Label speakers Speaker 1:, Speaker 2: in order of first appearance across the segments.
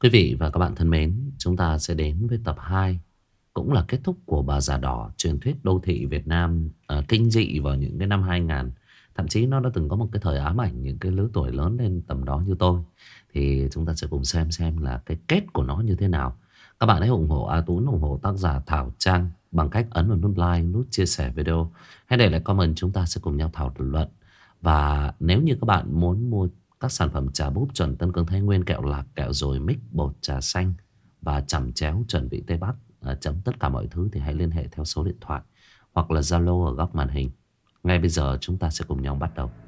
Speaker 1: Quý vị và các bạn thân mến, chúng ta sẽ đến với tập 2, cũng là kết thúc của Bà Già Đỏ, truyền thuyết đô thị Việt Nam kinh dị vào những cái năm 2000. Thậm chí nó đã từng có một cái thời ám ảnh những cái lứa tuổi lớn lên tầm đó như tôi. Thì chúng ta sẽ cùng xem là cái kết của nó như thế nào. Các bạn hãy ủng hộ A Tún, ủng hộ tác giả Thảo Trang bằng cách ấn vào nút like, nút chia sẻ video. Hãy để lại comment, chúng ta sẽ cùng nhau thảo luận. Và nếu như các bạn muốn mua các sản phẩm trà búp chuẩn Tân Cương Thái Nguyên, kẹo lạc, kẹo dồi mix, bột trà xanh và chẩm chéo chuẩn vị Tây Bắc, chấm tất cả mọi thứ, thì hãy liên hệ theo số điện thoại hoặc là Zalo ở góc màn hình. Ngay bây giờ chúng ta sẽ cùng nhau bắt đầu.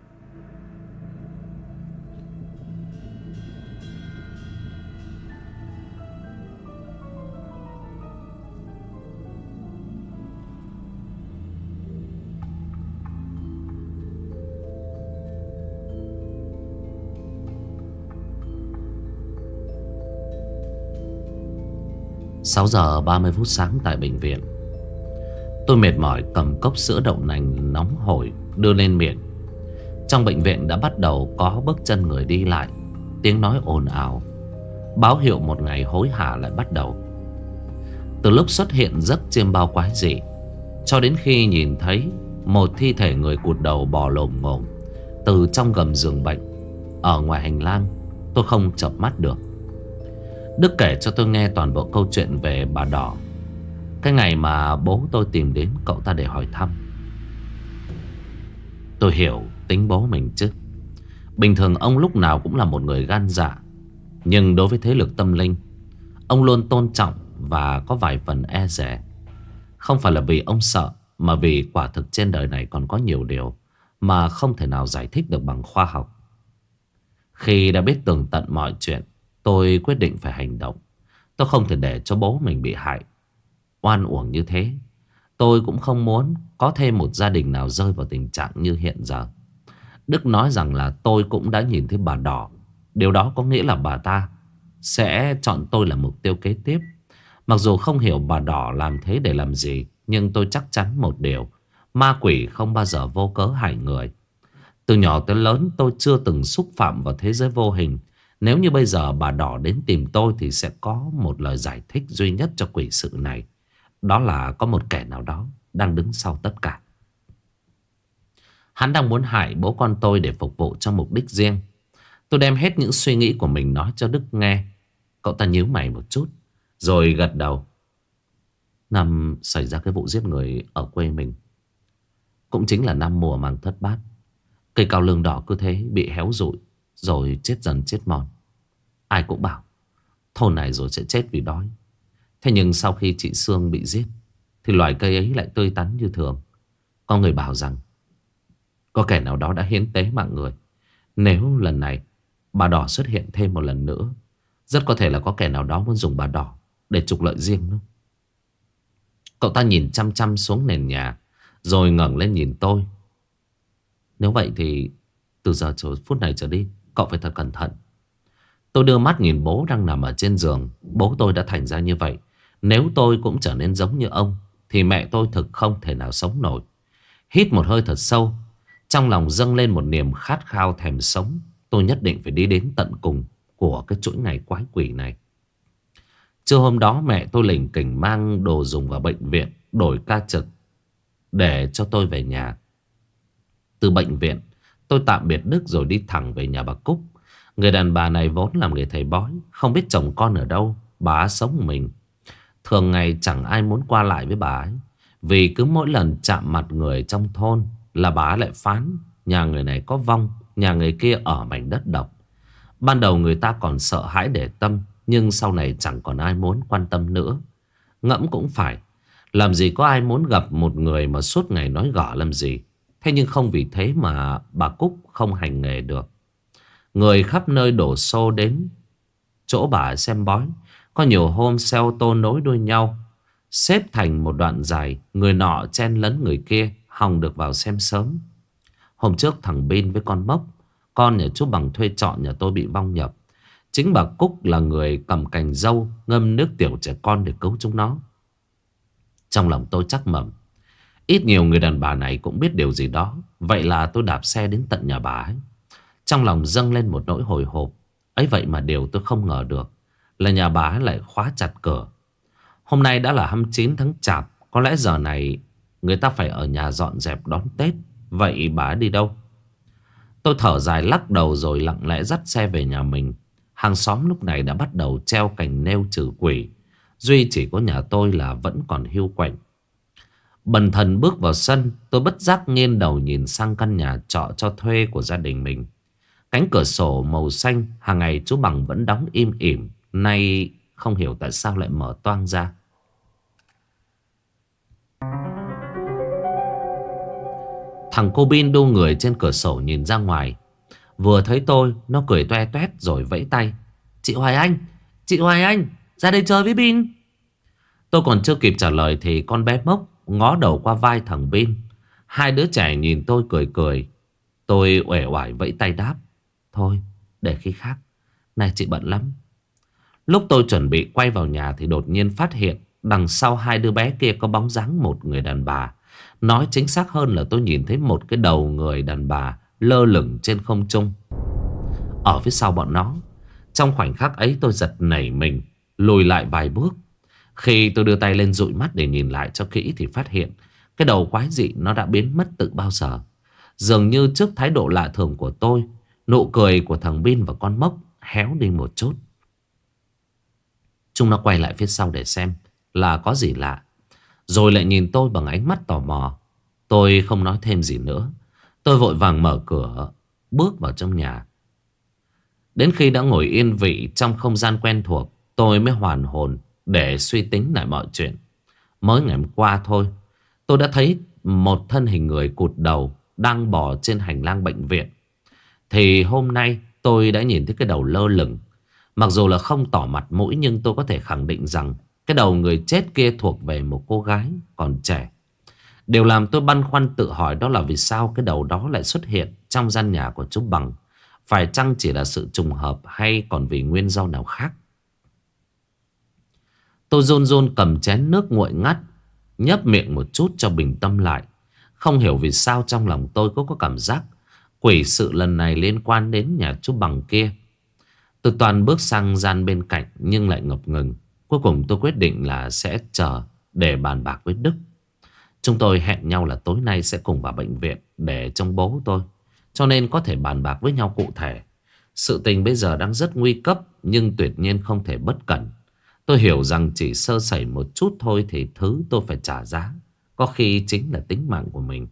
Speaker 1: Sáu giờ 30 phút sáng tại bệnh viện. Tôi mệt mỏi cầm cốc sữa đậu nành nóng hổi đưa lên miệng. Trong bệnh viện đã bắt đầu có bước chân người đi lại, tiếng nói ồn ào, báo hiệu một ngày hối hả lại bắt đầu. Từ lúc xuất hiện giấc chiêm bao quái dị cho đến khi nhìn thấy một thi thể người cụt đầu bò lồm ngồm từ trong gầm giường bệnh ở ngoài hành lang, tôi không chợp mắt được. Đức kể cho tôi nghe toàn bộ câu chuyện về bà Đỏ, cái ngày mà bố tôi tìm đến cậu ta để hỏi thăm. Tôi hiểu tính bố mình chứ. Bình thường ông lúc nào cũng là một người gan dạ, nhưng đối với thế lực tâm linh, ông luôn tôn trọng và có vài phần e dè. Không phải là vì ông sợ, mà vì quả thực trên đời này còn có nhiều điều mà không thể nào giải thích được bằng khoa học. Khi đã biết tường tận mọi chuyện, tôi quyết định phải hành động. Tôi không thể để cho bố mình bị hại oan uổng như thế. Tôi cũng không muốn có thêm một gia đình nào rơi vào tình trạng như hiện giờ. Đức nói rằng là tôi cũng đã nhìn thấy bà Đỏ. Điều đó có nghĩa là bà ta sẽ chọn tôi là mục tiêu kế tiếp. Mặc dù không hiểu bà Đỏ làm thế để làm gì, nhưng tôi chắc chắn một điều: ma quỷ không bao giờ vô cớ hại người. Từ nhỏ tới lớn tôi chưa từng xúc phạm vào thế giới vô hình. Nếu như bây giờ bà Đỏ đến tìm tôi thì sẽ có một lời giải thích duy nhất cho quỷ sự này. Đó là có một kẻ nào đó đang đứng sau tất cả. Hắn đang muốn hại bố con tôi để phục vụ cho mục đích riêng. Tôi đem hết những suy nghĩ của mình nói cho Đức nghe. Cậu ta nhíu mày một chút rồi gật đầu. Năm xảy ra cái vụ giết người ở quê mình, cũng chính là năm mùa màng thất bát. Cây cao lương đỏ cứ thế bị héo rụi, rồi chết dần chết mòn. Ai cũng bảo thôn này rồi sẽ chết vì đói. Thế nhưng sau khi chị Sương bị giết thì loài cây ấy lại tươi tắn như thường. Có người bảo rằng có kẻ nào đó đã hiến tế mạng người. Nếu lần này bà Đỏ xuất hiện thêm một lần nữa, rất có thể là có kẻ nào đó muốn dùng bà Đỏ để trục lợi riêng nữa. Cậu ta nhìn chăm chăm xuống nền nhà rồi ngẩng lên nhìn tôi. Nếu vậy thì từ giờ phút này trở đi, cậu phải thật cẩn thận. Tôi đưa mắt nhìn bố đang nằm ở trên giường. Bố tôi đã thành ra như vậy. Nếu tôi cũng trở nên giống như ông thì mẹ tôi thực không thể nào sống nổi. Hít một hơi thật sâu, trong lòng dâng lên một niềm khát khao thèm sống. Tôi nhất định phải đi đến tận cùng của cái chuỗi ngày quái quỷ này. Trưa hôm đó mẹ tôi lỉnh kỉnh mang đồ dùng vào bệnh viện, đổi ca trực để cho tôi về nhà. Từ bệnh viện tôi tạm biệt Đức rồi đi thẳng về nhà bà Cúc. Người đàn bà này vốn làm nghề thầy bói, không biết chồng con ở đâu, bà sống một mình. Thường ngày chẳng ai muốn qua lại với bà ấy, vì cứ mỗi lần chạm mặt người trong thôn là bà lại phán nhà người này có vong, nhà người kia ở mảnh đất độc. Ban đầu người ta còn sợ hãi để tâm, nhưng sau này chẳng còn ai muốn quan tâm nữa. Ngẫm cũng phải, làm gì có ai muốn gặp một người mà suốt ngày nói gỏ làm gì. Thế nhưng không vì thế mà bà Cúc không hành nghề được. Người khắp nơi đổ xô đến chỗ bà xem bói. Có nhiều hôm xe ô tô nối đuôi nhau, xếp thành một đoạn dài, người nọ chen lấn người kia, hòng được vào xem sớm. Hôm trước thằng Bin với con Mốc, con nhà chú Bằng thuê trọ nhà tôi bị vong nhập. Chính bà Cúc là người cầm cành dâu ngâm nước tiểu trẻ con để cứu chúng nó. Trong lòng tôi chắc mẩm, ít nhiều người đàn bà này cũng biết điều gì đó. Vậy là tôi đạp xe đến tận nhà bà ấy. Trong lòng dâng lên một nỗi hồi hộp. Ấy vậy mà điều tôi không ngờ được là nhà bà lại khóa chặt cửa. Hôm nay đã là 29 tháng Chạp, có lẽ giờ này người ta phải ở nhà dọn dẹp đón Tết. Vậy bà đi đâu? Tôi thở dài lắc đầu rồi lặng lẽ dắt xe về nhà mình. Hàng xóm lúc này đã bắt đầu treo cành nêu trừ quỷ. Duy chỉ có nhà tôi là vẫn còn hiu quạnh. Bần thần bước vào sân, tôi bất giác nghiêng đầu nhìn sang căn nhà trọ cho thuê của gia đình mình. Cánh cửa sổ màu xanh hàng ngày chú Bằng vẫn đóng im ỉm, nay không hiểu tại sao lại mở toang ra. Thằng cô Bin đu người trên cửa sổ nhìn ra ngoài. Vừa thấy tôi, nó cười toe toét rồi vẫy tay. Chị Hoài Anh, chị Hoài Anh, ra đây chơi với Bin. Tôi còn chưa kịp trả lời thì con bé Mốc ngó đầu qua vai thằng Bin. Hai đứa trẻ nhìn tôi cười cười. Tôi uể oải vẫy tay đáp. Thôi, để khi khác. Này chị bận lắm. Lúc tôi chuẩn bị quay vào nhà thì đột nhiên phát hiện đằng sau hai đứa bé kia có bóng dáng một người đàn bà. Nói chính xác hơn là tôi nhìn thấy một cái đầu người đàn bà lơ lửng trên không trung ở phía sau bọn nó. Trong khoảnh khắc ấy tôi giật nảy mình, lùi lại vài bước. Khi tôi đưa tay lên dụi mắt để nhìn lại cho kỹ thì phát hiện cái đầu quái dị nó đã biến mất từ bao giờ. Dường như trước thái độ lạ thường của tôi, nụ cười của thằng Bin và con Mốc héo đi một chút. Chúng nó quay lại phía sau để xem là có gì lạ, rồi lại nhìn tôi bằng ánh mắt tò mò. Tôi không nói thêm gì nữa. Tôi vội vàng mở cửa, bước vào trong nhà. Đến khi đã ngồi yên vị trong không gian quen thuộc, tôi mới hoàn hồn để suy tính lại mọi chuyện. Mới ngày hôm qua thôi, tôi đã thấy một thân hình người cụt đầu đang bò trên hành lang bệnh viện. Thì hôm nay tôi đã nhìn thấy cái đầu lơ lửng. Mặc dù là không tỏ mặt mũi, nhưng tôi có thể khẳng định rằng cái đầu người chết kia thuộc về một cô gái còn trẻ. Điều làm tôi băn khoăn tự hỏi đó là vì sao cái đầu đó lại xuất hiện trong gian nhà của chú Bằng. Phải chăng chỉ là sự trùng hợp hay còn vì nguyên do nào khác? Tôi run run cầm chén nước nguội ngắt, nhấp miệng một chút cho bình tâm lại. Không hiểu vì sao trong lòng tôi có cảm giác quỷ sự lần này liên quan đến nhà chú Bằng kia. Tôi toàn bước sang gian bên cạnh nhưng lại ngập ngừng. Cuối cùng tôi quyết định là sẽ chờ để bàn bạc với Đức. Chúng tôi hẹn nhau là tối nay sẽ cùng vào bệnh viện để trông bố tôi, cho nên có thể bàn bạc với nhau cụ thể. Sự tình bây giờ đang rất nguy cấp, nhưng tuyệt nhiên không thể bất cẩn. Tôi hiểu rằng chỉ sơ sẩy một chút thôi thì thứ tôi phải trả giá có khi chính là tính mạng của mình.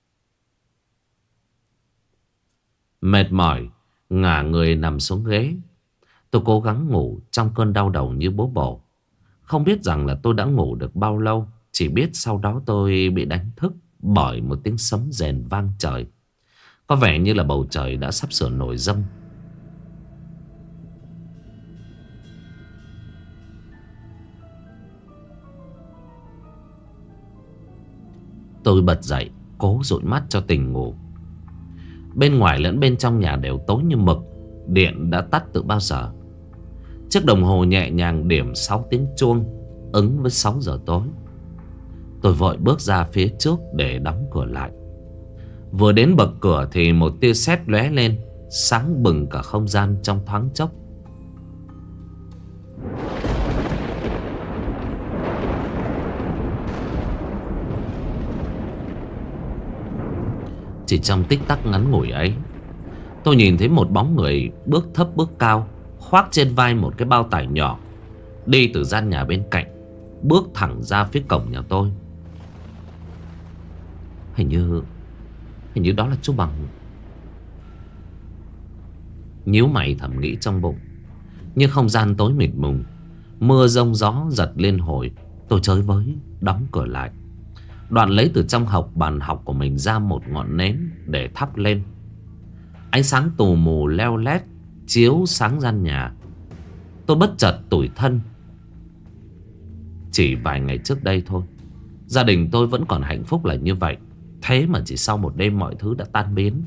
Speaker 1: Mệt mỏi, ngả người nằm xuống ghế. Tôi cố gắng ngủ trong cơn đau đầu như bố bổ. Không biết rằng là tôi đã ngủ được bao lâu. Chỉ biết sau đó tôi bị đánh thức bởi một tiếng sấm rền vang trời. Có vẻ như là bầu trời đã sắp sửa nổi giông. Tôi bật dậy, cố dụi mắt cho tỉnh ngủ. Bên ngoài lẫn bên trong nhà đều tối như mực. Điện đã tắt từ bao giờ. Chiếc đồng hồ nhẹ nhàng điểm 6 tiếng chuông, ứng với 6 giờ tối. Tôi vội bước ra phía trước để đóng cửa lại. Vừa đến bậc cửa thì một tia sét lóe lên, sáng bừng cả không gian trong thoáng chốc. Chỉ trong tích tắc ngắn ngủi ấy, tôi nhìn thấy một bóng người bước thấp bước cao, khoác trên vai một cái bao tải nhỏ, đi từ gian nhà bên cạnh, bước thẳng ra phía cổng nhà tôi. Hình như đó là chú Bằng. Nhíu mày thầm nghĩ trong bụng. Nhưng không gian tối mịt mùng, mưa rông gió giật liên hồi. Tôi chới với đóng cửa lại, đoạn lấy từ trong bàn học của mình ra một ngọn nến để thắp lên. Ánh sáng tù mù leo lét chiếu sáng gian nhà. Tôi bất chợt tủi thân. Chỉ vài ngày trước đây thôi, gia đình tôi vẫn còn hạnh phúc là như vậy. Thế mà chỉ sau một đêm mọi thứ đã tan biến.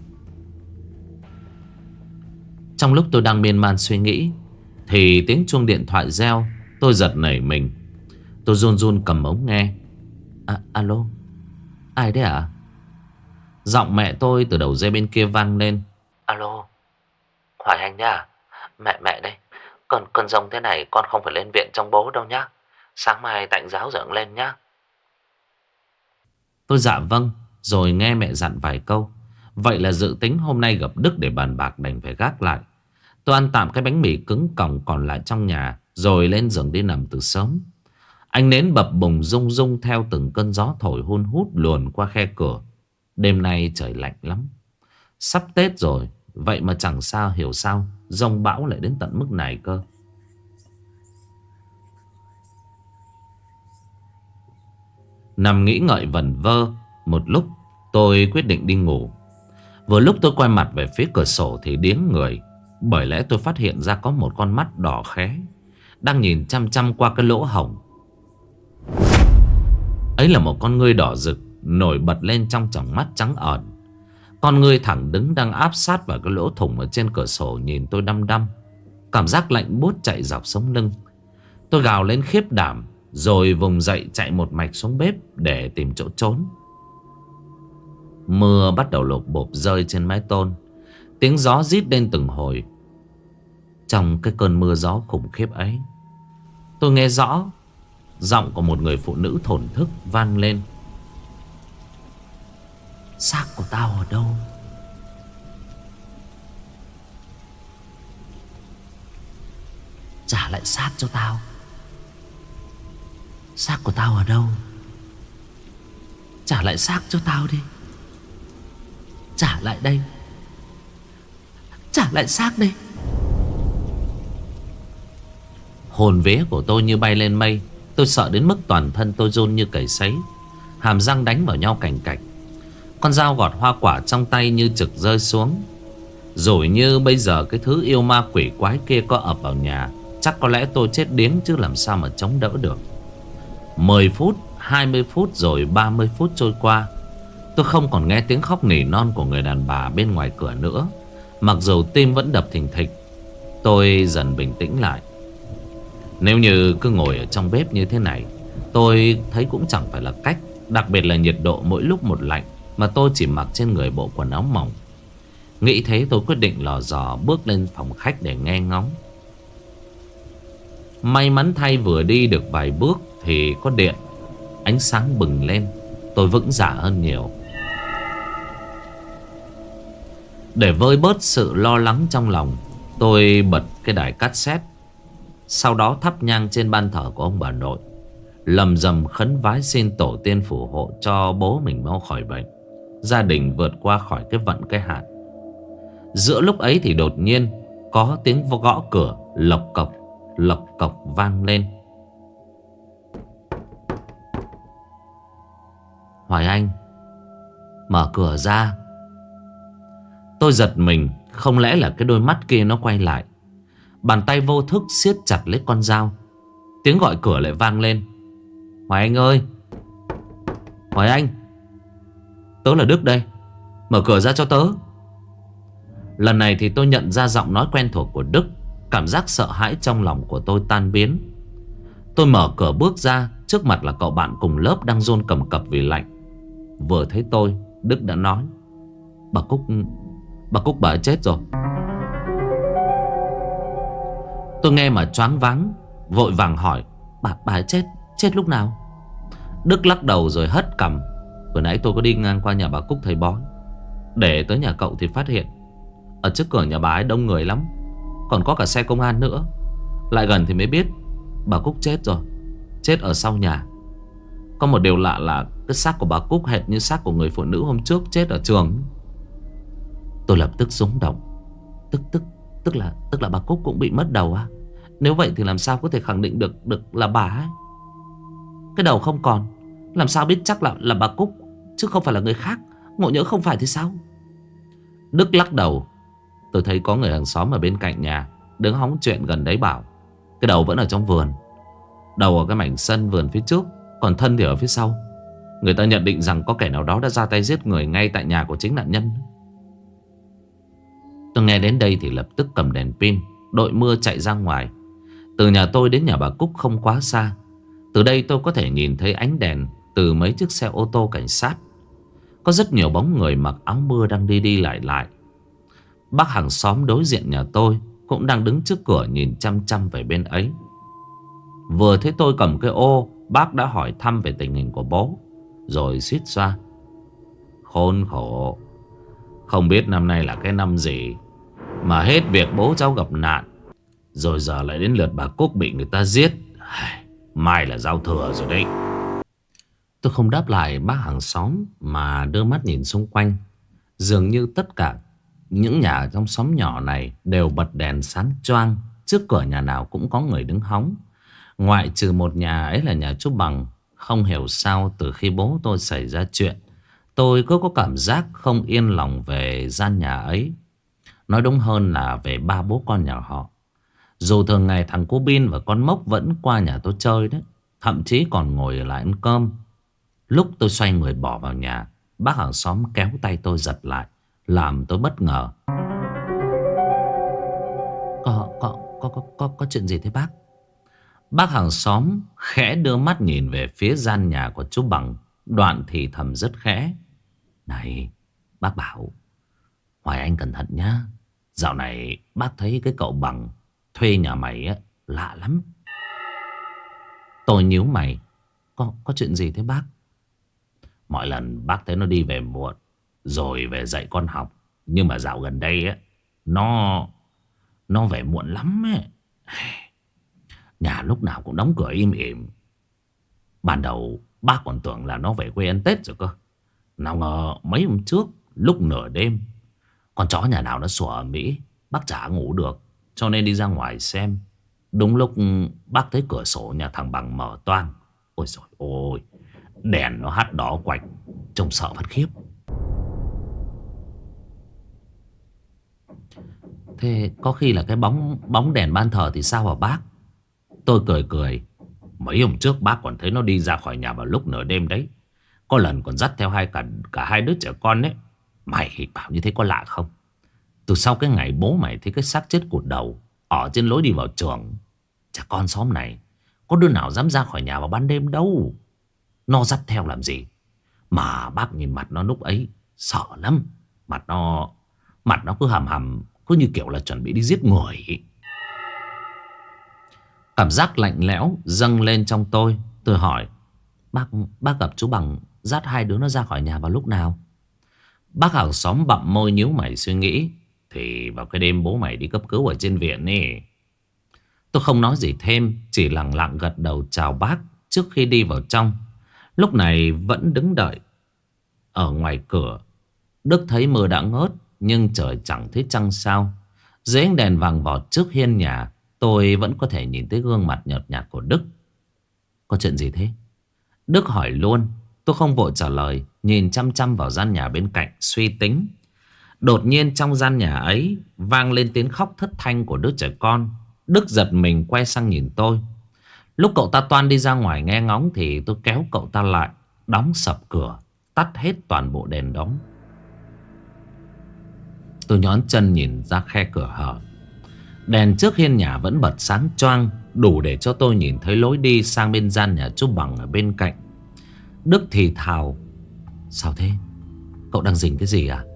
Speaker 1: Trong lúc tôi đang miên man suy nghĩ thì tiếng chuông điện thoại reo. Tôi giật nảy mình. Tôi run run cầm ống nghe. Alo, ai đấy ạ? Giọng mẹ tôi từ đầu dây bên kia vang lên. Alo, Hoài Anh nhá. Mẹ đây. Cơn giông thế này con không phải lên viện trong bố đâu nhá. Sáng mai tạnh giáo dưỡng lên nhá. Tôi dạ vâng, rồi nghe mẹ dặn vài câu. Vậy là dự tính hôm nay gặp Đức để bàn bạc đành phải gác lại. Tôi ăn tạm cái bánh mì cứng còng còn lại trong nhà, rồi lên giường đi nằm từ sớm. Ánh nến bập bùng rung rung theo từng cơn gió thổi hun hút luồn qua khe cửa. Đêm nay trời lạnh lắm. Sắp Tết rồi, vậy mà chẳng sao hiểu sao giông bão lại đến tận mức này cơ. Nằm nghĩ ngợi vẩn vơ một lúc, tôi quyết định đi ngủ. Vừa lúc tôi quay mặt về phía cửa sổ thì điếng người. Bởi lẽ tôi phát hiện ra có một con mắt đỏ khé đang nhìn chăm chăm qua cái lỗ hổng. Ấy là một con ngươi đỏ rực nổi bật lên trong tròng mắt trắng ẩn. Con ngươi thẳng đứng đang áp sát vào cái lỗ thủng ở trên cửa sổ nhìn tôi đăm đăm. Cảm giác lạnh buốt chạy dọc sống lưng. Tôi gào lên khiếp đảm, rồi vùng dậy chạy một mạch xuống bếp để tìm chỗ trốn. Mưa bắt đầu lộp bộp rơi trên mái tôn. Tiếng gió rít lên từng hồi. Trong cái cơn mưa gió khủng khiếp ấy, tôi nghe rõ giọng của một người phụ nữ thổn thức vang lên. Xác của tao ở đâu? Trả lại xác cho tao. Xác của tao ở đâu? Trả lại xác cho tao đi. Trả lại đây. Trả lại xác đi. Hồn vía của tôi như bay lên mây. Tôi sợ đến mức toàn thân tôi run như cầy sấy. Hàm răng đánh vào nhau cành cạch. Con dao gọt hoa quả trong tay như trực rơi xuống. Rồi như bây giờ cái thứ yêu ma quỷ quái kia có ập vào nhà, chắc có lẽ tôi chết điếng chứ làm sao mà chống đỡ được. 10 phút, 20 phút rồi 30 phút trôi qua. Tôi không còn nghe tiếng khóc nỉ non của người đàn bà bên ngoài cửa nữa. Mặc dù tim vẫn đập thình thịch. Tôi dần bình tĩnh lại. Nếu như cứ ngồi ở trong bếp như thế này, tôi thấy cũng chẳng phải là cách. Đặc biệt là nhiệt độ mỗi lúc một lạnh, mà tôi chỉ mặc trên người bộ quần áo mỏng. Nghĩ thế tôi quyết định lò dò bước lên phòng khách để nghe ngóng. May mắn thay vừa đi được vài bước thì có điện. Ánh sáng bừng lên. Tôi vững dạ hơn nhiều. Để vơi bớt sự lo lắng trong lòng, tôi bật cái đài cassette. Sau đó thắp nhang trên ban thờ của ông bà nội, lầm rầm khấn vái xin tổ tiên phù hộ cho bố mình mau khỏi bệnh, gia đình vượt qua khỏi cái vận cái hạn. Giữa lúc ấy thì đột nhiên có tiếng gõ cửa lộc cộc vang lên. Hoài Anh, mở cửa ra. Tôi giật mình. Không lẽ là cái đôi mắt kia nó quay lại. Bàn tay vô thức siết chặt lấy con dao. Tiếng gọi cửa lại vang lên. Hoài Anh ơi, Hoài Anh, tớ là Đức đây, mở cửa ra cho tớ. Lần này thì tôi nhận ra giọng nói quen thuộc của Đức. Cảm giác sợ hãi trong lòng của tôi tan biến. Tôi mở cửa bước ra. Trước mặt là cậu bạn cùng lớp đang run cầm cập vì lạnh. Vừa thấy tôi, Đức đã nói: Bà Cúc bà ấy chết rồi. Tôi nghe mà choáng váng, vội vàng hỏi: Bà ấy chết lúc nào? Đức lắc đầu rồi hất cằm. Vừa nãy tôi có đi ngang qua nhà bà Cúc thầy bói, để tới nhà cậu thì phát hiện ở trước cửa nhà bà ấy đông người lắm, còn có cả xe công an nữa. Lại gần thì mới biết bà Cúc chết rồi, chết ở sau nhà. Có một điều lạ là cái xác của bà Cúc hệt như xác của người phụ nữ hôm trước chết ở trường. Tôi lập tức rúng động. Tức là bà Cúc cũng bị mất đầu à? Nếu vậy thì làm sao có thể khẳng định được là bà ấy? Cái đầu không còn, làm sao biết chắc là bà Cúc chứ không phải là người khác? Ngộ nhỡ không phải thì sao? Đức lắc đầu. Tôi thấy có người hàng xóm ở bên cạnh nhà đứng hóng chuyện gần đấy bảo cái đầu vẫn ở trong vườn. Đầu ở cái mảnh sân vườn phía trước, còn thân thì ở phía sau. Người ta nhận định rằng có kẻ nào đó đã ra tay giết người ngay tại nhà của chính nạn nhân. Tôi nghe đến đây thì lập tức cầm đèn pin, đội mưa chạy ra ngoài. Từ nhà tôi đến nhà bà Cúc không quá xa. Từ đây tôi có thể nhìn thấy ánh đèn từ mấy chiếc xe ô tô cảnh sát. Có rất nhiều bóng người mặc áo mưa đang đi đi lại lại. Bác hàng xóm đối diện nhà tôi cũng đang đứng trước cửa nhìn chăm chăm về bên ấy. Vừa thấy tôi cầm cái ô, bác đã hỏi thăm về tình hình của bố, rồi suýt xoa: khốn khổ, không biết năm nay là cái năm gì mà hết việc bố cháu gặp nạn, rồi giờ lại đến lượt bà Cúc bị người ta giết. Mai là giao thừa rồi đấy. Tôi không đáp lại bác hàng xóm mà đưa mắt nhìn xung quanh. Dường như tất cả những nhà trong xóm nhỏ này đều bật đèn sáng choang. Trước cửa nhà nào cũng có người đứng hóng, ngoại trừ một nhà, ấy là nhà chú Bằng. Không hiểu sao từ khi bố tôi xảy ra chuyện, tôi cứ có cảm giác không yên lòng về gian nhà ấy. Nói đúng hơn là về ba bố con nhà họ. Dù thường ngày thằng cô Bin và con Mốc vẫn qua nhà tôi chơi đấy, thậm chí còn ngồi lại ăn cơm. Lúc tôi xoay người bỏ vào nhà, bác hàng xóm kéo tay tôi giật lại, làm tôi bất ngờ. Có chuyện gì thế bác? Bác hàng xóm khẽ đưa mắt nhìn về phía gian nhà của chú Bằng, đoạn thì thầm rất khẽ: này, bác bảo Hoài Anh cẩn thận nhá. Dạo này bác thấy cái cậu Bằng thuê nhà mày á, lạ lắm. Tôi nhíu mày: Có chuyện gì thế bác? Mọi lần bác thấy nó đi về muộn, rồi về dạy con học. Nhưng mà dạo gần đây á, nó về muộn lắm ấy. Nhà lúc nào cũng đóng cửa im ỉm. Ban đầu bác còn tưởng là nó về quê ăn Tết rồi cơ. Nào ngờ mấy hôm trước, lúc nửa đêm, con chó nhà nào nó sủa ở Mỹ, bác chả ngủ được, cho nên đi ra ngoài xem. Đúng lúc bác thấy cửa sổ nhà thằng Bằng mở toang. Ôi dồi ôi, đèn nó hắt đỏ quạch, trông sợ phát khiếp. Thế có khi là cái bóng đèn ban thờ thì sao hả bác? Tôi cười cười: mấy hôm trước bác còn thấy nó đi ra khỏi nhà vào lúc nửa đêm đấy. Có lần còn dắt theo cả hai đứa trẻ con đấy. Mày bảo như thế có lạ không? Từ sau cái ngày bố mày thấy cái xác chết cụt đầu ở trên lối đi vào trường, trẻ con xóm này có đứa nào dám ra khỏi nhà vào ban đêm đâu. Nó dắt theo làm gì? Mà bác nhìn mặt nó lúc ấy sợ lắm. Mặt nó cứ hầm hầm, cứ như kiểu là chuẩn bị đi giết người. Cảm giác lạnh lẽo dâng lên trong tôi. Tôi hỏi: Bác gặp chú Bằng dắt hai đứa nó ra khỏi nhà vào lúc nào? Bác hàng xóm bặm môi nhíu mày suy nghĩ: thì vào cái đêm bố mày đi cấp cứu ở trên viện ấy. Tôi không nói gì thêm, chỉ lặng lặng gật đầu chào bác trước khi đi vào trong. Lúc này vẫn đứng đợi ở ngoài cửa. Đức thấy mưa đã ngớt, nhưng trời chẳng thấy trăng sao. Dưới ánh đèn vàng vọt trước hiên nhà, tôi vẫn có thể nhìn thấy gương mặt nhợt nhạt của Đức. Có chuyện gì thế? Đức hỏi luôn. Tôi không vội trả lời, nhìn chăm chăm vào gian nhà bên cạnh suy tính. Đột nhiên trong gian nhà ấy vang lên tiếng khóc thất thanh của đứa trẻ con. Đức giật mình quay sang nhìn tôi. Lúc cậu ta toan đi ra ngoài nghe ngóng thì tôi kéo cậu ta lại, đóng sập cửa, tắt hết toàn bộ đèn đóm. Tôi nhón chân nhìn ra khe cửa hở. Đèn trước hiên nhà vẫn bật sáng choang, đủ để cho tôi nhìn thấy lối đi sang bên gian nhà chú Bằng ở bên cạnh. Đức thì thào: sao thế? Cậu đang rình cái gì à?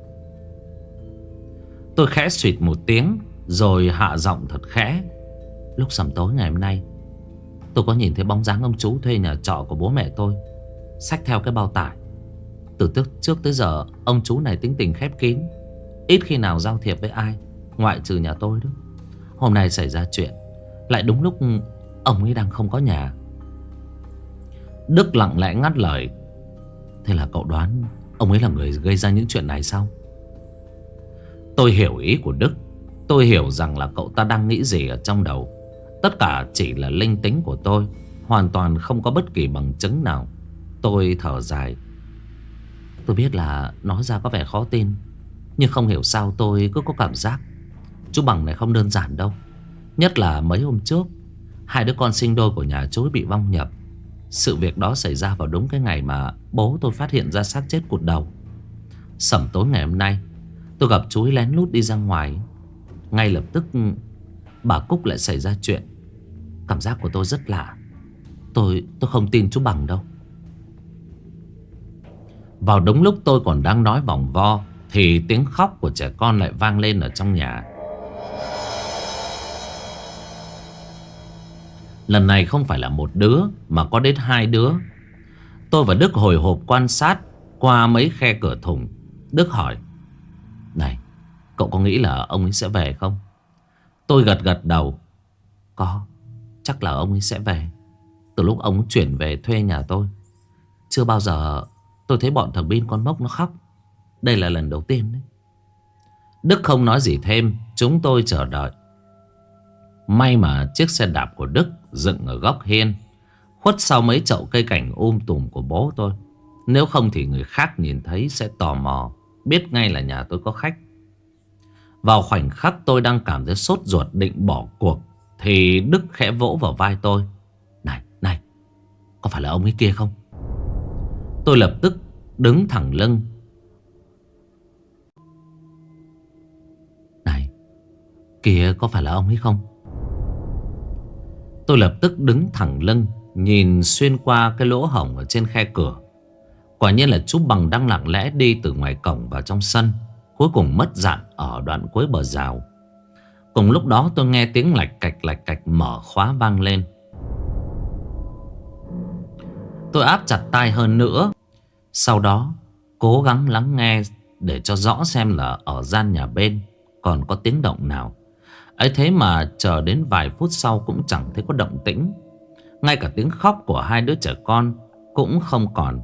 Speaker 1: Tôi khẽ xuyệt một tiếng, rồi hạ giọng thật khẽ: lúc sẩm tối ngày hôm nay, tôi có nhìn thấy bóng dáng ông chú thuê nhà trọ của bố mẹ tôi, xách theo cái bao tải. Từ trước tới giờ ông chú này tính tình khép kín, ít khi nào giao thiệp với ai, ngoại trừ nhà tôi đó. Hôm nay xảy ra chuyện lại đúng lúc ông ấy đang không có nhà. Đức lặng lẽ ngắt lời: thế là cậu đoán ông ấy là người gây ra những chuyện này sao? Tôi hiểu ý của Đức. Tôi hiểu rằng là cậu ta đang nghĩ gì ở trong đầu. Tất cả chỉ là linh tính của tôi, hoàn toàn không có bất kỳ bằng chứng nào. Tôi thở dài. Tôi biết là nói ra có vẻ khó tin, nhưng không hiểu sao tôi cứ có cảm giác chú Bằng này không đơn giản đâu. Nhất là mấy hôm trước, hai đứa con sinh đôi của nhà chú bị vong nhập. Sự việc đó xảy ra vào đúng cái ngày mà bố tôi phát hiện ra xác chết cụt đầu. Sẩm tối ngày hôm nay, tôi gặp chú ấy lén lút đi ra ngoài. Ngay lập tức bà Cúc lại xảy ra chuyện. Cảm giác của tôi rất lạ. Tôi không tin chú Bằng đâu. Vào đúng lúc tôi còn đang nói vòng vo thì tiếng khóc của trẻ con lại vang lên ở trong nhà. Lần này không phải là một đứa mà có đến hai đứa. Tôi và Đức hồi hộp quan sát qua mấy khe cửa thùng. Đức hỏi: "Này, cậu có nghĩ là ông ấy sẽ về không?" Tôi gật gật đầu. Có, chắc là ông ấy sẽ về. Từ lúc ông chuyển về thuê nhà tôi, chưa bao giờ tôi thấy bọn thằng Bin con mốc nó khóc. Đây là lần đầu tiên đấy. Đức không nói gì thêm. Chúng tôi chờ đợi. May mà chiếc xe đạp của Đức dựng ở góc hiên, khuất sau mấy chậu cây cảnh tùm của bố tôi. Nếu không thì người khác nhìn thấy sẽ tò mò, biết ngay là nhà tôi có khách. Vào khoảnh khắc tôi đang cảm thấy sốt ruột định bỏ cuộc, thì Đức khẽ vỗ vào vai tôi: "Này, này, có phải là ông ấy kia không?" Tôi lập tức đứng thẳng lưng. "Này, kìa, có phải là ông ấy không?" Tôi lập tức đứng thẳng lưng, nhìn xuyên qua cái lỗ hổng ở trên khe cửa. Quả nhiên là chú Bằng đang lặng lẽ đi từ ngoài cổng vào trong sân, cuối cùng mất dạng ở đoạn cuối bờ rào. Cùng lúc đó tôi nghe tiếng lạch cạch mở khóa vang lên. Tôi áp chặt tai hơn nữa, sau đó cố gắng lắng nghe để cho rõ xem là ở gian nhà bên còn có tiếng động nào. Ấy thế mà chờ đến vài phút sau cũng chẳng thấy có động tĩnh. Ngay cả tiếng khóc của hai đứa trẻ con cũng không còn.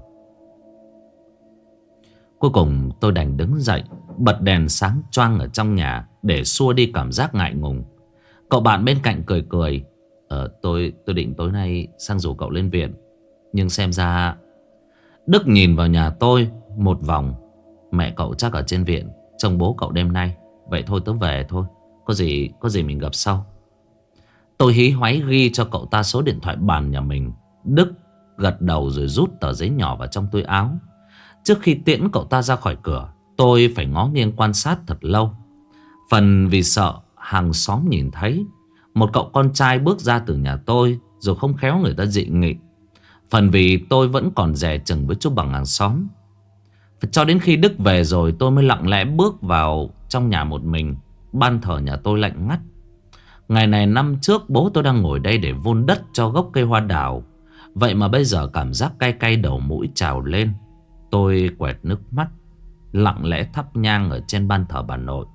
Speaker 1: Cuối cùng tôi đành đứng dậy, bật đèn sáng choang ở trong nhà để xua đi cảm giác ngại ngùng. Cậu bạn bên cạnh cười cười: Tôi định tối nay sang rủ cậu lên viện, nhưng xem ra... Đức nhìn vào nhà tôi một vòng: "Mẹ cậu chắc ở trên viện trông bố cậu đêm nay. Vậy thôi tớ về thôi, có gì mình gặp sau." Tôi hí hoáy ghi cho cậu ta số điện thoại bàn nhà mình. Đức gật đầu rồi rút tờ giấy nhỏ vào trong túi áo. Trước khi tiễn cậu ta ra khỏi cửa, tôi phải ngó nghiêng quan sát thật lâu. Phần vì sợ hàng xóm nhìn thấy một cậu con trai bước ra từ nhà tôi, rồi không khéo người ta dị nghị. Phần vì tôi vẫn còn dè chừng với chú Bằng hàng xóm. Cho đến khi Đức về rồi, tôi mới lặng lẽ bước vào trong nhà một mình. Ban thờ nhà tôi lạnh ngắt. Ngày này năm trước bố tôi đang ngồi đây để vun đất cho gốc cây hoa đào. Vậy mà bây giờ cảm giác cay cay đầu mũi trào lên. Tôi quẹt nước mắt, lặng lẽ thắp nhang ở trên ban thờ bà nội.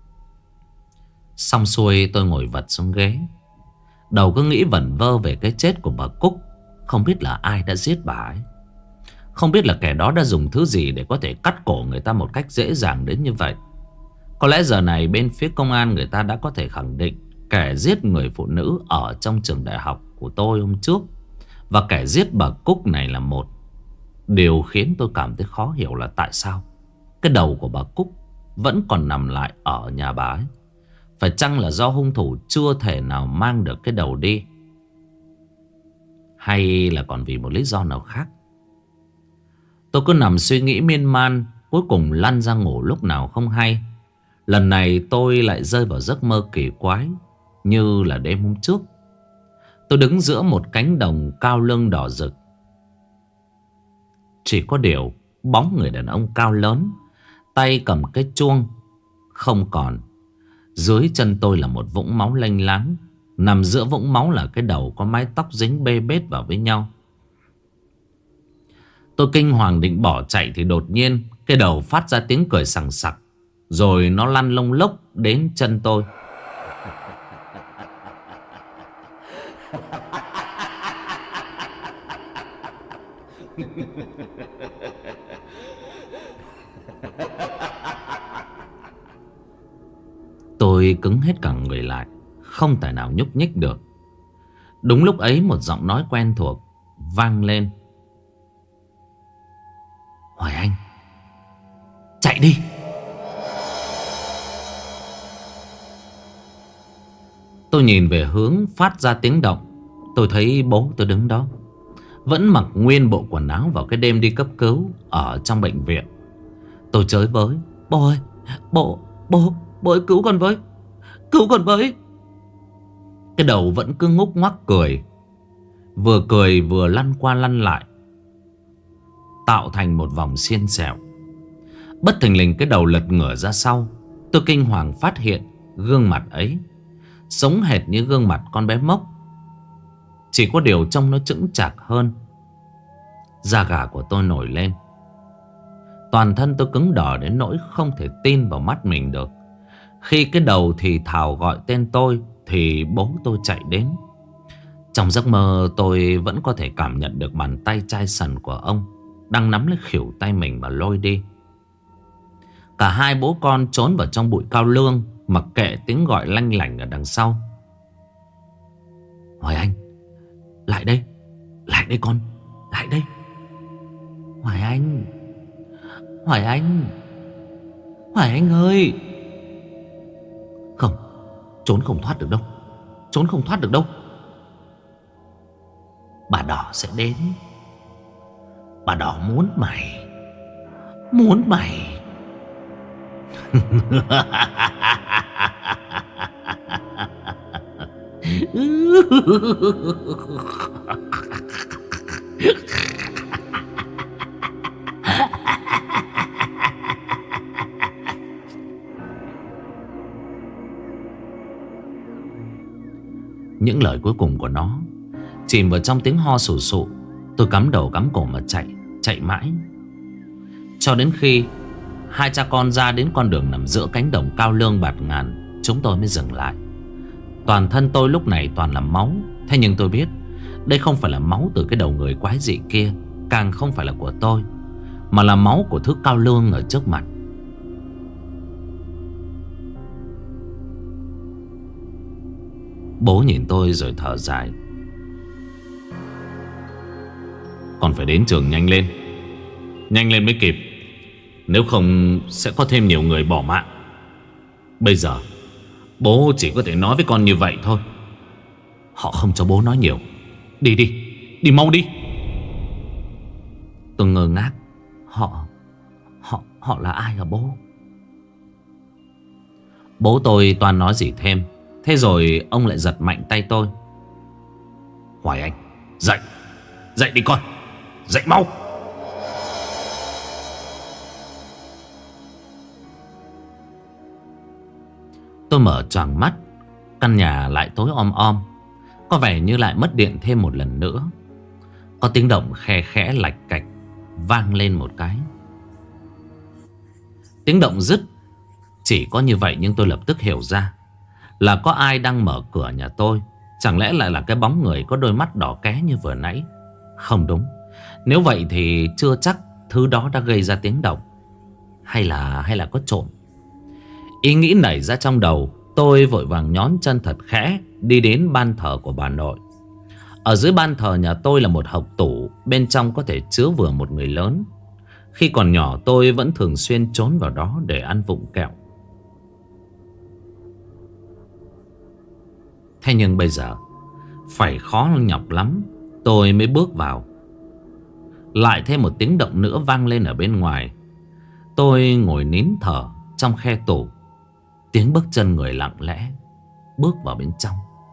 Speaker 1: Xong xuôi tôi ngồi vật xuống ghế. Đầu cứ nghĩ vẩn vơ về cái chết của bà Cúc. Không biết là ai đã giết bà ấy. Không biết là kẻ đó đã dùng thứ gì để có thể cắt cổ người ta một cách dễ dàng đến như vậy. Có lẽ giờ này bên phía công an người ta đã có thể khẳng định kẻ giết người phụ nữ ở trong trường đại học của tôi hôm trước và kẻ giết bà Cúc này là một. Điều khiến tôi cảm thấy khó hiểu là tại sao cái đầu của bà Cúc vẫn còn nằm lại ở nhà bà ấy. Phải chăng là do hung thủ chưa thể nào mang được cái đầu đi, hay là còn vì một lý do nào khác? Tôi cứ nằm suy nghĩ miên man, cuối cùng lăn ra ngủ lúc nào không hay. Lần này tôi lại rơi vào giấc mơ kỳ quái như là đêm hôm trước. Tôi đứng giữa một cánh đồng cao lương đỏ rực. Chỉ có điều bóng người đàn ông cao lớn, tay cầm cái chuông, không còn. Dưới chân tôi là một vũng máu lênh láng. Nằm giữa vũng máu là cái đầu có mái tóc dính bê bết vào với nhau. Tôi kinh hoàng định bỏ chạy thì đột nhiên cái đầu phát ra tiếng cười sằng sặc. Rồi nó lăn lông lốc đến chân tôi. Tôi cứng hết cả người lại, không thể nào nhúc nhích được. Đúng lúc ấy một giọng nói quen thuộc vang lên: "Hoài Anh, chạy đi!" Tôi nhìn về hướng phát ra tiếng động. Tôi thấy bố tôi đứng đó, vẫn mặc nguyên bộ quần áo vào cái đêm đi cấp cứu ở trong bệnh viện. Tôi chới với: "Bố ơi, bố ơi, cứu con với, cứu con với!" Cái đầu vẫn cứ ngúc ngoắc cười vừa lăn qua lăn lại, tạo thành một vòng xiên xẹo. Bất thình lình cái đầu lật ngửa ra sau. Tôi kinh hoàng phát hiện gương mặt ấy giống hệt như gương mặt con bé Mốc. Chỉ có điều trông nó chững chạc hơn. Da gà của tôi nổi lên. Toàn thân tôi cứng đờ đến nỗi không thể tin vào mắt mình được. Khi cái đầu thì thào gọi tên tôi thì bố tôi chạy đến. Trong giấc mơ tôi vẫn có thể cảm nhận được bàn tay chai sần của ông đang nắm lấy khuỷu tay mình mà lôi đi. Cả hai bố con trốn vào trong bụi cao lương, mặc kệ tiếng gọi lanh lảnh ở đằng sau. Hoài Anh, lại đây. Lại đây con, lại đây. Hoài Anh, Hoài Anh, Hoài Anh ơi. Không, trốn không thoát được đâu. Trốn không thoát được đâu. Bà đỏ sẽ đến. Bà đỏ muốn mày. Muốn mày. Những lời cuối cùng của nó chìm vào trong tiếng ho sù sụ. Tôi cắm đầu cắm cổ mà chạy. Chạy mãi cho đến khi hai cha con ra đến con đường nằm giữa cánh đồng cao lương bạt ngàn, chúng tôi mới dừng lại. Toàn thân tôi lúc này toàn là máu. Thế nhưng tôi biết đây không phải là máu từ cái đầu người quái dị kia, càng không phải là của tôi, mà là máu của thứ cao lương ở trước mặt. Bố nhìn tôi rồi thở dài. Còn phải đến trường nhanh lên. Nhanh lên mới kịp. Nếu không sẽ có thêm nhiều người bỏ mạng. Bây giờ bố chỉ có thể nói với con như vậy thôi. Họ không cho bố nói nhiều. Đi đi, đi mau đi. Tôi ngơ ngác. Họ là ai hả bố? Bố tôi toàn nói gì thêm. Thế rồi ông lại giật mạnh tay tôi. Hoài Anh, dậy. Dậy đi con. Dậy mau. Tôi mở choàng mắt. Căn nhà lại tối om om. Có vẻ như lại mất điện thêm một lần nữa. Có tiếng động khe khẽ lạch cạch vang lên một cái. Tiếng động dứt. Chỉ có như vậy nhưng tôi lập tức hiểu ra là có ai đang mở cửa nhà tôi. Chẳng lẽ lại là cái bóng người có đôi mắt đỏ ké như vừa nãy? Không đúng. Nếu vậy thì chưa chắc thứ đó đã gây ra tiếng động. Hay là có trộm. Ý nghĩ nảy ra trong đầu. Tôi vội vàng nhón chân thật khẽ đi đến ban thờ của bà nội. Ở dưới ban thờ nhà tôi là một hộc tủ. Bên trong có thể chứa vừa một người lớn. Khi còn nhỏ tôi vẫn thường xuyên trốn vào đó để ăn vụng kẹo. Thế nhưng bây giờ phải khó nhọc lắm tôi mới bước vào. Lại thêm một tiếng động nữa vang lên ở bên ngoài. Tôi ngồi nín thở trong khe tủ. Tiếng bước chân người lặng lẽ bước vào bên trong.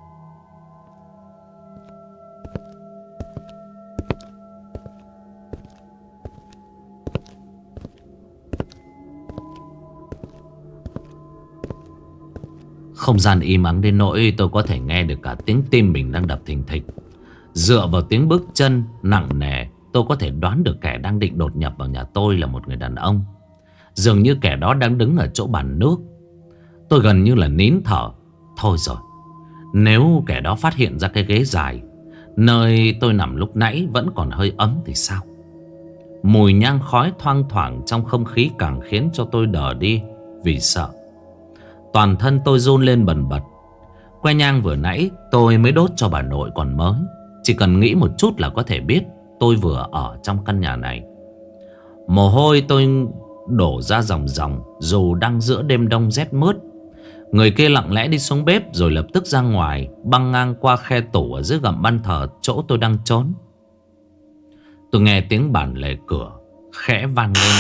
Speaker 1: Không gian im ắng đến nỗi tôi có thể nghe được cả tiếng tim mình đang đập thình thịch. Dựa vào tiếng bước chân nặng nề, tôi có thể đoán được kẻ đang định đột nhập vào nhà tôi là một người đàn ông. Dường như kẻ đó đang đứng ở chỗ bàn nước. Tôi gần như là nín thở. Thôi rồi, nếu kẻ đó phát hiện ra cái ghế dài nơi tôi nằm lúc nãy vẫn còn hơi ấm thì sao? Mùi nhang khói thoang thoảng trong không khí càng khiến cho tôi đờ đi vì sợ. Toàn thân tôi run lên bần bật. Que nhang vừa nãy tôi mới đốt cho bà nội còn mới. Chỉ cần nghĩ một chút là có thể biết tôi vừa ở trong căn nhà này. Mồ hôi tôi đổ ra ròng ròng dù đang giữa đêm đông rét mướt. Người kia lặng lẽ đi xuống bếp rồi lập tức ra ngoài, băng ngang qua khe tủ ở dưới gầm ban thờ chỗ tôi đang trốn. Tôi nghe tiếng bản lề cửa khẽ vang lên.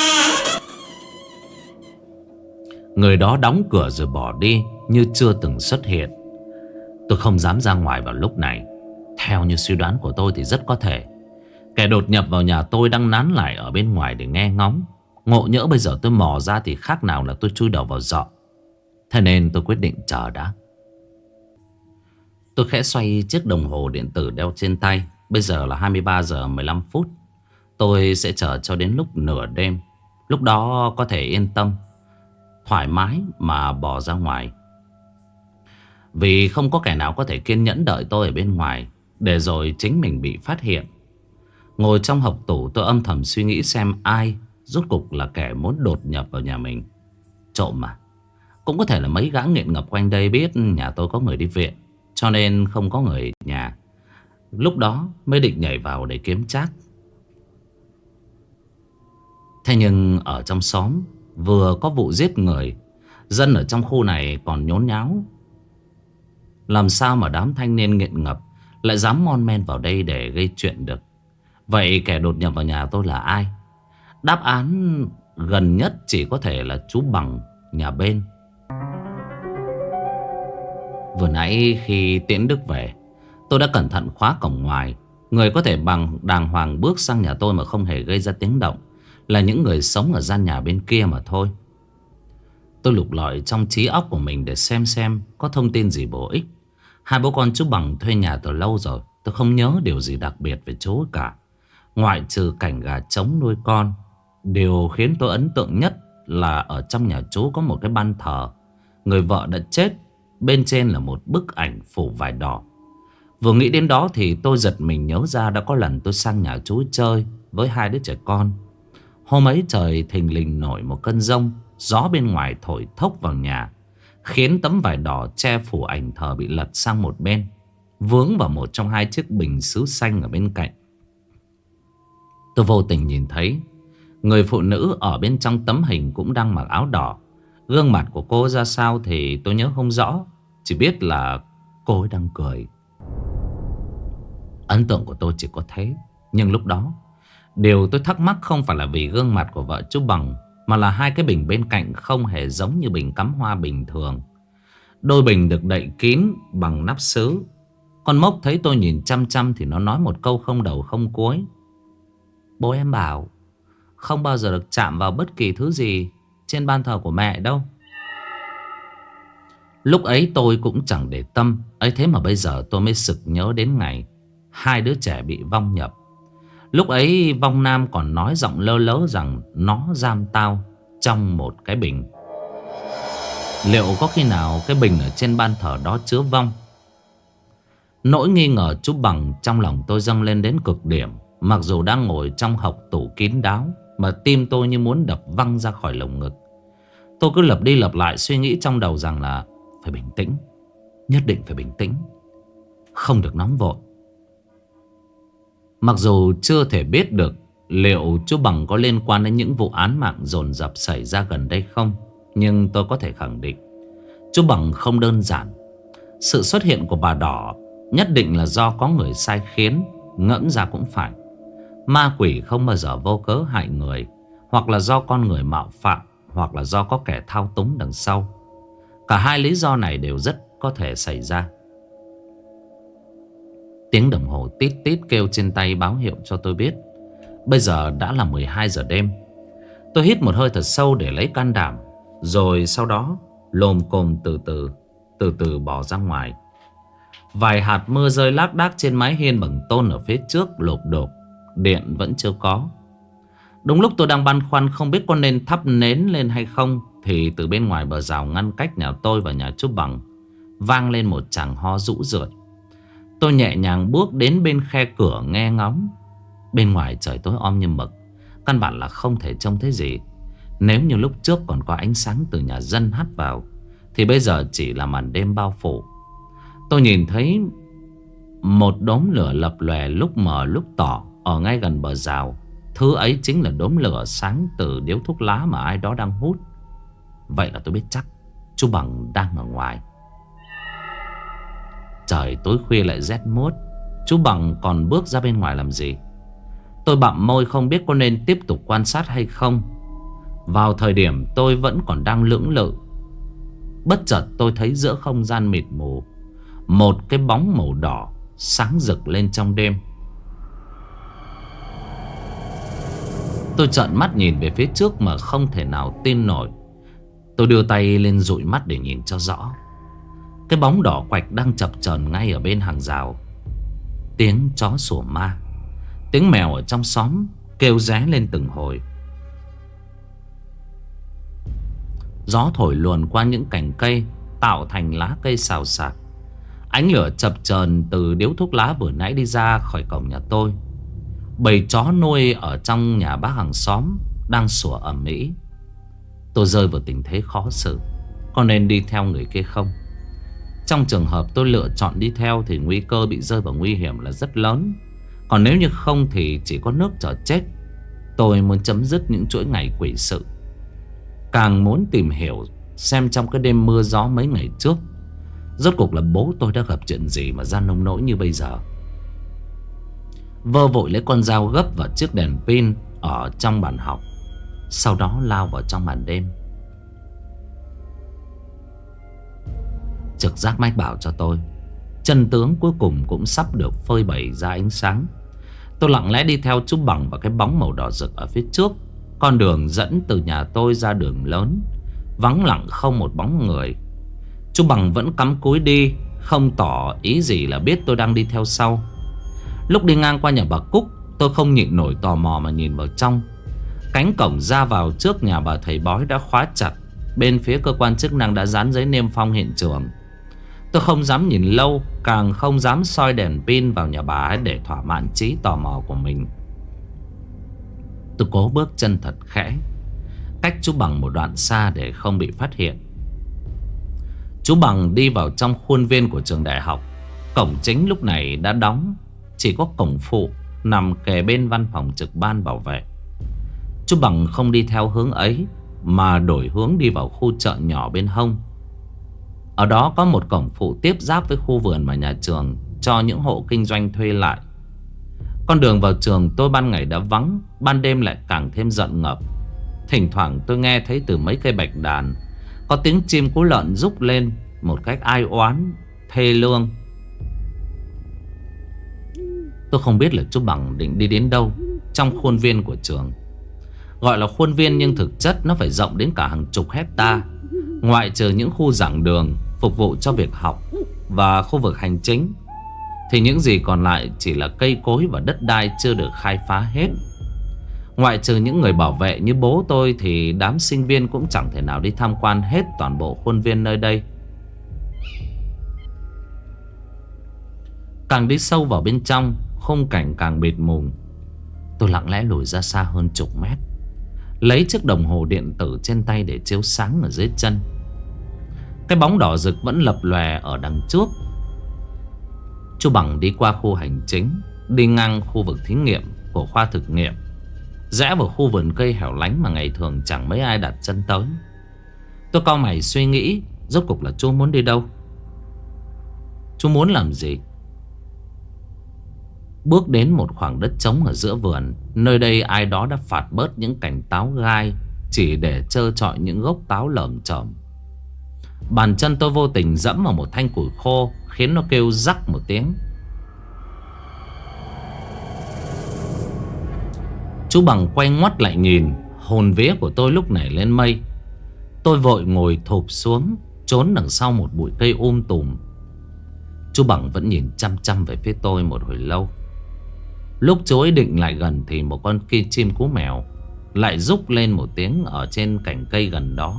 Speaker 1: Người đó đóng cửa rồi bỏ đi như chưa từng xuất hiện. Tôi không dám ra ngoài vào lúc này. Theo như suy đoán của tôi thì rất có thể kẻ đột nhập vào nhà tôi đang nán lại ở bên ngoài để nghe ngóng. Ngộ nhỡ bây giờ tôi mò ra thì khác nào là tôi chui đầu vào giọ. Thế nên tôi quyết định chờ đã. Tôi khẽ xoay chiếc đồng hồ điện tử đeo trên tay. Bây giờ là 23 giờ 15 phút. Tôi sẽ chờ cho đến lúc nửa đêm. Lúc đó có thể yên tâm, thoải mái mà bỏ ra ngoài. Vì không có kẻ nào có thể kiên nhẫn đợi tôi ở bên ngoài, để rồi chính mình bị phát hiện. Ngồi trong hộc tủ, tôi âm thầm suy nghĩ xem ai rốt cục là kẻ muốn đột nhập vào nhà mình. Trộm mà. Cũng có thể là mấy gã nghiện ngập quanh đây biết nhà tôi có người đi viện, cho nên không có người nhà. Lúc đó mới định nhảy vào để kiếm trác. Thế nhưng ở trong xóm vừa có vụ giết người, dân ở trong khu này còn nhốn nháo. Làm sao mà đám thanh niên nghiện ngập lại dám mon men vào đây để gây chuyện được? Vậy kẻ đột nhập vào nhà tôi là ai? Đáp án gần nhất chỉ có thể là chú Bằng nhà bên. Vừa nãy khi tiễn Đức về, tôi đã cẩn thận khóa cổng ngoài. Người có thể bằng đàng hoàng bước sang nhà tôi mà không hề gây ra tiếng động là những người sống ở gian nhà bên kia mà thôi. Tôi lục lọi trong trí óc của mình để xem có thông tin gì bổ ích. Hai bố con chú Bằng thuê nhà từ lâu rồi. Tôi không nhớ điều gì đặc biệt về chú cả, ngoại trừ cảnh gà trống nuôi con. Điều khiến tôi ấn tượng nhất là ở trong nhà chú có một cái ban thờ. Người vợ đã chết, bên trên là một bức ảnh phủ vải đỏ. Vừa nghĩ đến đó thì tôi giật mình nhớ ra đã có lần tôi sang nhà chú chơi với hai đứa trẻ con. Hôm ấy trời thình lình nổi một cơn giông. Gió bên ngoài thổi thốc vào nhà, khiến tấm vải đỏ che phủ ảnh thờ bị lật sang một bên, vướng vào một trong hai chiếc bình sứ xanh ở bên cạnh. Tôi vô tình nhìn thấy người phụ nữ ở bên trong tấm hình cũng đang mặc áo đỏ. Gương mặt của cô ra sao thì tôi nhớ không rõ, chỉ biết là cô ấy đang cười. Ấn tượng của tôi chỉ có thế. Nhưng lúc đó, điều tôi thắc mắc không phải là vì gương mặt của vợ chú Bằng, mà là hai cái bình bên cạnh không hề giống như bình cắm hoa bình thường. Đôi bình được đậy kín bằng nắp sứ. Con Mốc thấy tôi nhìn chăm chăm thì nó nói một câu không đầu không cuối: bố em bảo không bao giờ được chạm vào bất kỳ thứ gì trên ban thờ của mẹ đâu. Lúc ấy tôi cũng chẳng để tâm. Ấy thế mà bây giờ tôi mới sực nhớ đến ngày hai đứa trẻ bị vong nhập. Lúc ấy vong nam còn nói giọng lơ lớ rằng nó giam tao trong một cái bình. Liệu có khi nào cái bình ở trên ban thờ đó chứa vong? Nỗi nghi ngờ chú Bằng trong lòng tôi dâng lên đến cực điểm. Mặc dù đang ngồi trong hộc tủ kín đáo, mà tim tôi như muốn đập văng ra khỏi lồng ngực. Tôi cứ lặp đi lặp lại suy nghĩ trong đầu rằng là phải bình tĩnh, nhất định phải bình tĩnh, không được nóng vội. Mặc dù chưa thể biết được liệu chú Bằng có liên quan đến những vụ án mạng dồn dập xảy ra gần đây không, nhưng tôi có thể khẳng định chú Bằng không đơn giản. Sự xuất hiện của bà Đỏ nhất định là do có người sai khiến. Ngẫm ra cũng phải, ma quỷ không bao giờ vô cớ hại người. Hoặc là do con người mạo phạm, hoặc là do có kẻ thao túng đằng sau. Cả hai lý do này đều rất có thể xảy ra. Tiếng đồng hồ tít tít kêu trên tay báo hiệu cho tôi biết bây giờ đã là 12 giờ đêm. Tôi hít một hơi thật sâu để lấy can đảm, rồi sau đó lồm cồm từ từ bỏ ra ngoài. Vài hạt mưa rơi lác đác trên mái hiên bằng tôn ở phía trước lộp độp. Điện vẫn chưa có. Đúng lúc tôi đang băn khoăn không biết có nên thắp nến lên hay không, thì từ bên ngoài bờ rào ngăn cách nhà tôi và nhà chú Bằng vang lên một tràng ho rũ rượi. Tôi nhẹ nhàng bước đến bên khe cửa nghe ngóng. Bên ngoài trời tối om như mực, căn bản là không thể trông thấy gì. Nếu như lúc trước còn có ánh sáng từ nhà dân hắt vào, thì bây giờ chỉ là màn đêm bao phủ. Tôi nhìn thấy một đốm lửa lập lòe lúc mờ lúc tỏ ở ngay gần bờ rào. Thứ ấy chính là đốm lửa sáng từ điếu thuốc lá mà ai đó đang hút. Vậy là tôi biết chắc chú Bằng đang ở ngoài. Trời tối khuya lại rét muốt, chú Bằng còn bước ra bên ngoài làm gì? Tôi bặm môi không biết có nên tiếp tục quan sát hay không. Vào thời điểm tôi vẫn còn đang lưỡng lự, bất chợt tôi thấy giữa không gian mịt mù một cái bóng màu đỏ sáng rực lên trong đêm. Tôi trợn mắt nhìn về phía trước mà không thể nào tin nổi. Tôi đưa tay lên dụi mắt để nhìn cho rõ. Cái bóng đỏ quạch đang chập chờn ngay ở bên hàng rào. Tiếng chó sủa ma, tiếng mèo ở trong xóm kêu ré lên từng hồi. Gió thổi luồn qua những cành cây, tạo thành lá cây xào xạc. Ánh lửa chập chờn từ điếu thuốc lá vừa nãy đi ra khỏi cổng nhà tôi. Bầy chó nuôi ở trong nhà bác hàng xóm đang sủa ầm ĩ. Tôi rơi vào tình thế khó xử. Có nên đi theo người kia không? Trong trường hợp tôi lựa chọn đi theo thì nguy cơ bị rơi vào nguy hiểm là rất lớn. Còn nếu như không thì chỉ có nước chờ chết. Tôi muốn chấm dứt những chuỗi ngày quỷ sự. Càng muốn tìm hiểu xem trong cái đêm mưa gió mấy ngày trước, rốt cuộc là bố tôi đã gặp chuyện gì mà ra nông nỗi như bây giờ. Vơ vội lấy con dao gấp vào chiếc đèn pin ở trong bàn học, sau đó lao vào trong màn đêm. Trực giác mách bảo cho tôi chân tướng cuối cùng cũng sắp được phơi bày ra ánh sáng. Tôi lặng lẽ đi theo chú Bằng và cái bóng màu đỏ rực ở phía trước. Con đường dẫn từ nhà tôi ra đường lớn, vắng lặng không một bóng người. Chú Bằng vẫn cắm cúi đi, không tỏ ý gì là biết tôi đang đi theo sau. Lúc đi ngang qua nhà bà Cúc, tôi không nhịn nổi tò mò mà nhìn vào trong. Cánh cổng ra vào trước nhà bà thầy bói đã khóa chặt. Bên phía cơ quan chức năng đã dán giấy niêm phong hiện trường. Tôi không dám nhìn lâu, càng không dám soi đèn pin vào nhà bà ấy để thỏa mãn trí tò mò của mình. Tôi cố bước chân thật khẽ, cách chú Bằng một đoạn xa để không bị phát hiện. Chú Bằng đi vào trong khuôn viên của trường đại học. Cổng chính lúc này đã đóng, chỉ có cổng phụ nằm kề bên văn phòng trực ban bảo vệ. Chú Bằng không đi theo hướng ấy mà đổi hướng đi vào khu chợ nhỏ bên hông. Ở đó có một cổng phụ tiếp giáp với khu vườn mà nhà trường cho những hộ kinh doanh thuê lại. Con đường vào trường tôi ban ngày đã vắng, ban đêm lại càng thêm rợn ngập. Thỉnh thoảng tôi nghe thấy từ mấy cây bạch đàn có tiếng chim cú lợn rúc lên một cách ai oán, thê lương. Tôi không biết là chú Bằng định đi đến đâu trong khuôn viên của trường. Gọi là khuôn viên nhưng thực chất nó phải rộng đến cả hàng chục hecta. Ngoại trừ những khu giảng đường phục vụ cho việc học và khu vực hành chính, thì những gì còn lại chỉ là cây cối và đất đai chưa được khai phá hết. Ngoại trừ những người bảo vệ như bố tôi thì đám sinh viên cũng chẳng thể nào đi tham quan hết toàn bộ khuôn viên nơi đây. Càng đi sâu vào bên trong, khung cảnh càng mịt mùng. Tôi lặng lẽ lùi ra xa hơn chục mét, lấy chiếc đồng hồ điện tử trên tay để chiếu sáng ở dưới chân. Cái bóng đỏ rực vẫn lập lòe ở đằng trước. Chú Bằng đi qua khu hành chính, đi ngang khu vực thí nghiệm của khoa thực nghiệm, rẽ vào khu vườn cây hẻo lánh mà ngày thường chẳng mấy ai đặt chân tới. Tôi cau mày suy nghĩ, rốt cuộc là chú muốn đi đâu? Chú muốn làm gì? Bước đến một khoảng đất trống ở giữa vườn. Nơi đây ai đó đã phạt bớt những cành táo gai chỉ để trơ trọi những gốc táo lởm chởm. Bàn chân tôi vô tình dẫm vào một thanh củi khô, khiến nó kêu rắc một tiếng. Chú Bằng quay ngoắt lại nhìn. Hồn vía của tôi lúc này lên mây. Tôi vội ngồi thụp xuống, trốn đằng sau một bụi cây tùm. Chú Bằng vẫn nhìn chăm chăm về phía tôi một hồi lâu. Lúc chú ấy định lại gần thì một con chim cú mèo lại rúc lên một tiếng ở trên cành cây gần đó.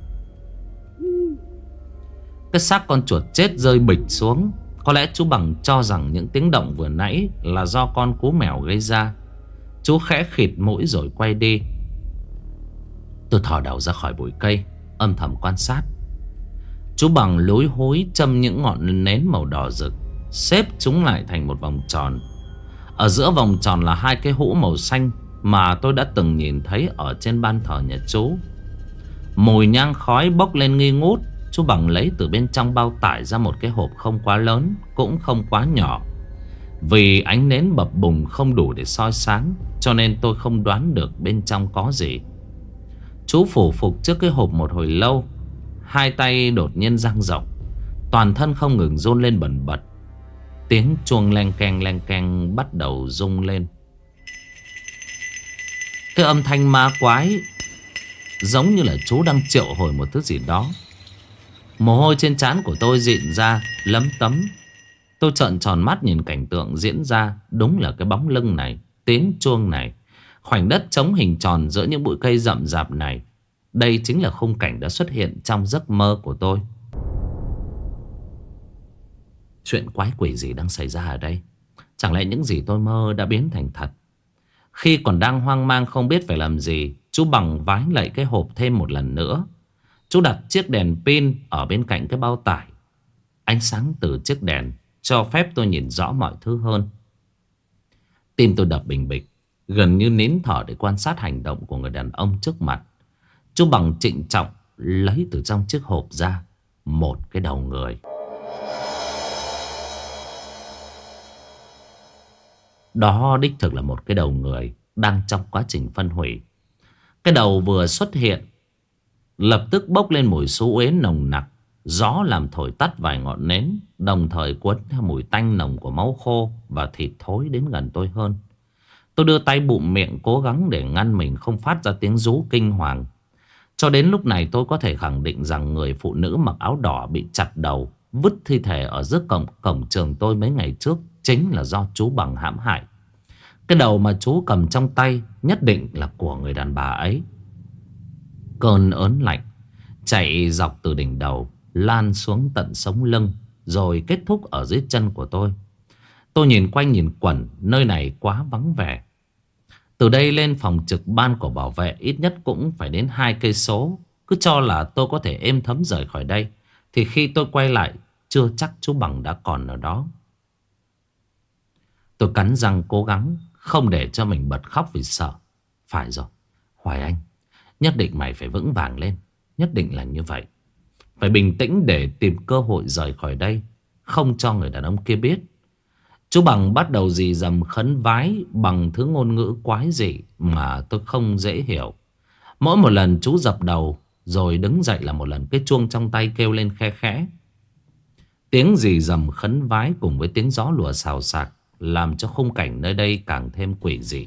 Speaker 1: Cái xác con chuột chết rơi bịch xuống. Có lẽ chú Bằng cho rằng những tiếng động vừa nãy là do con cú mèo gây ra. Chú khẽ khịt mũi rồi quay đi. Tôi thò đầu ra khỏi bụi cây, âm thầm quan sát. Chú Bằng lúi húi châm những ngọn nến màu đỏ rực, xếp chúng lại thành một vòng tròn. Ở giữa vòng tròn là hai cái hũ màu xanh mà tôi đã từng nhìn thấy ở trên ban thờ nhà chú. Mùi nhang khói bốc lên nghi ngút. Chú Bằng lấy từ bên trong bao tải ra một cái hộp không quá lớn, cũng không quá nhỏ. Vì ánh nến bập bùng không đủ để soi sáng, cho nên tôi không đoán được bên trong có gì. Chú phủ phục trước cái hộp một hồi lâu. Hai tay đột nhiên dang rộng, toàn thân không ngừng run lên bần bật. Tiếng chuông leng keng bắt đầu rung lên. Cái âm thanh ma quái giống như là chú đang triệu hồi một thứ gì đó. Mồ hôi trên trán của tôi rịn ra lấm tấm. Tôi trợn tròn mắt nhìn cảnh tượng diễn ra. Đúng là cái bóng lưng này, tiếng chuông này, khoảnh đất trống hình tròn giữa những bụi cây rậm rạp này. Đây chính là khung cảnh đã xuất hiện trong giấc mơ của tôi. Chuyện quái quỷ gì đang xảy ra ở đây? Chẳng lẽ những gì tôi mơ đã biến thành thật? Khi còn đang hoang mang không biết phải làm gì, chú Bằng vái lại cái hộp thêm một lần nữa. Chú đặt chiếc đèn pin ở bên cạnh cái bao tải. Ánh sáng từ chiếc đèn cho phép tôi nhìn rõ mọi thứ hơn. Tim tôi đập bình bịch, gần như nín thở để quan sát hành động của người đàn ông trước mặt. Chú Bằng trịnh trọng lấy từ trong chiếc hộp ra một cái đầu người. Đó đích thực là một cái đầu người đang trong quá trình phân hủy. Cái đầu vừa xuất hiện, lập tức bốc lên mùi xú uế nồng nặc. Gió làm thổi tắt vài ngọn nến, đồng thời cuốn theo mùi tanh nồng của máu khô và thịt thối đến gần tôi hơn. Tôi đưa tay bụm miệng cố gắng để ngăn mình không phát ra tiếng rú kinh hoàng. Cho đến lúc này tôi có thể khẳng định rằng người phụ nữ mặc áo đỏ bị chặt đầu, vứt thi thể ở trước cổng trường tôi mấy ngày trước chính là do chú Bằng hãm hại. Cái đầu mà chú cầm trong tay nhất định là của người đàn bà ấy. Cơn ớn lạnh chạy dọc từ đỉnh đầu lan xuống tận sống lưng, rồi kết thúc ở dưới chân của tôi. Tôi nhìn quanh nhìn quẩn, nơi này quá vắng vẻ. Từ đây lên phòng trực ban của bảo vệ ít nhất cũng phải đến 2 cây số. Cứ cho là tôi có thể êm thấm rời khỏi đây, thì khi tôi quay lại chưa chắc chú Bằng đã còn ở đó. Tôi cắn răng cố gắng không để cho mình bật khóc vì sợ. Phải rồi, Hoài Anh, nhất định mày phải vững vàng lên. Nhất định là như vậy. Phải bình tĩnh để tìm cơ hội rời khỏi đây, không cho người đàn ông kia biết. Chú Bằng bắt đầu rì rầm khấn vái bằng thứ ngôn ngữ quái dị mà tôi không dễ hiểu. Mỗi một lần chú dập đầu rồi đứng dậy là một lần cái chuông trong tay kêu lên khe khẽ. Tiếng rì rầm khấn vái cùng với tiếng gió lùa xào xạc làm cho khung cảnh nơi đây càng thêm quỷ dị.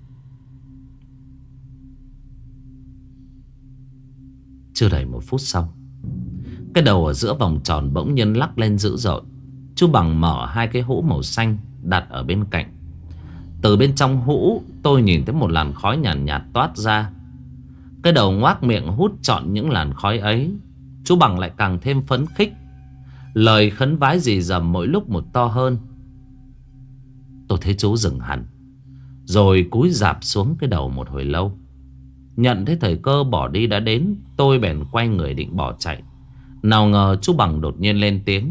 Speaker 1: Chưa đầy 1 phút sau, cái đầu ở giữa vòng tròn bỗng nhiên lắc lên dữ dội. Chú Bằng mở 2 cái hũ màu xanh đặt ở bên cạnh. Từ bên trong hũ tôi nhìn thấy một làn khói nhàn nhạt toát ra. Cái đầu ngoác miệng hút trọn những làn khói ấy. Chú Bằng lại càng thêm phấn khích. Lời khấn vái rì rầm mỗi lúc một to hơn. Tôi thấy chú dừng hẳn, rồi cúi rạp xuống cái đầu một hồi lâu. Nhận thấy thời cơ bỏ đi đã đến, tôi bèn quay người định bỏ chạy. Nào ngờ chú Bằng đột nhiên lên tiếng.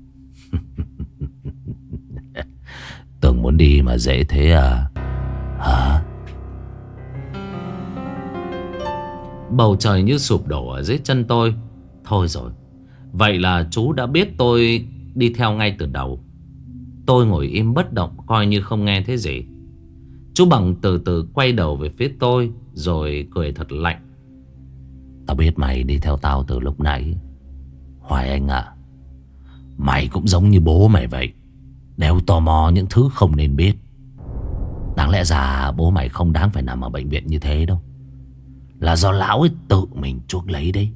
Speaker 1: Tưởng muốn đi mà dễ thế à? Hả? Bầu trời như sụp đổ ở dưới chân tôi. Thôi rồi, vậy là chú đã biết tôi đi theo ngay từ đầu. Tôi ngồi im bất động coi như không nghe thấy gì. Chú Bằng từ từ quay đầu về phía tôi, rồi cười thật lạnh. Tao biết mày đi theo tao từ lúc nãy, Hoài Anh ạ. Mày cũng giống như bố mày vậy, đều tò mò những thứ không nên biết. Đáng lẽ ra bố mày không đáng phải nằm ở bệnh viện như thế đâu, là do lão ấy tự mình chuốc lấy đấy.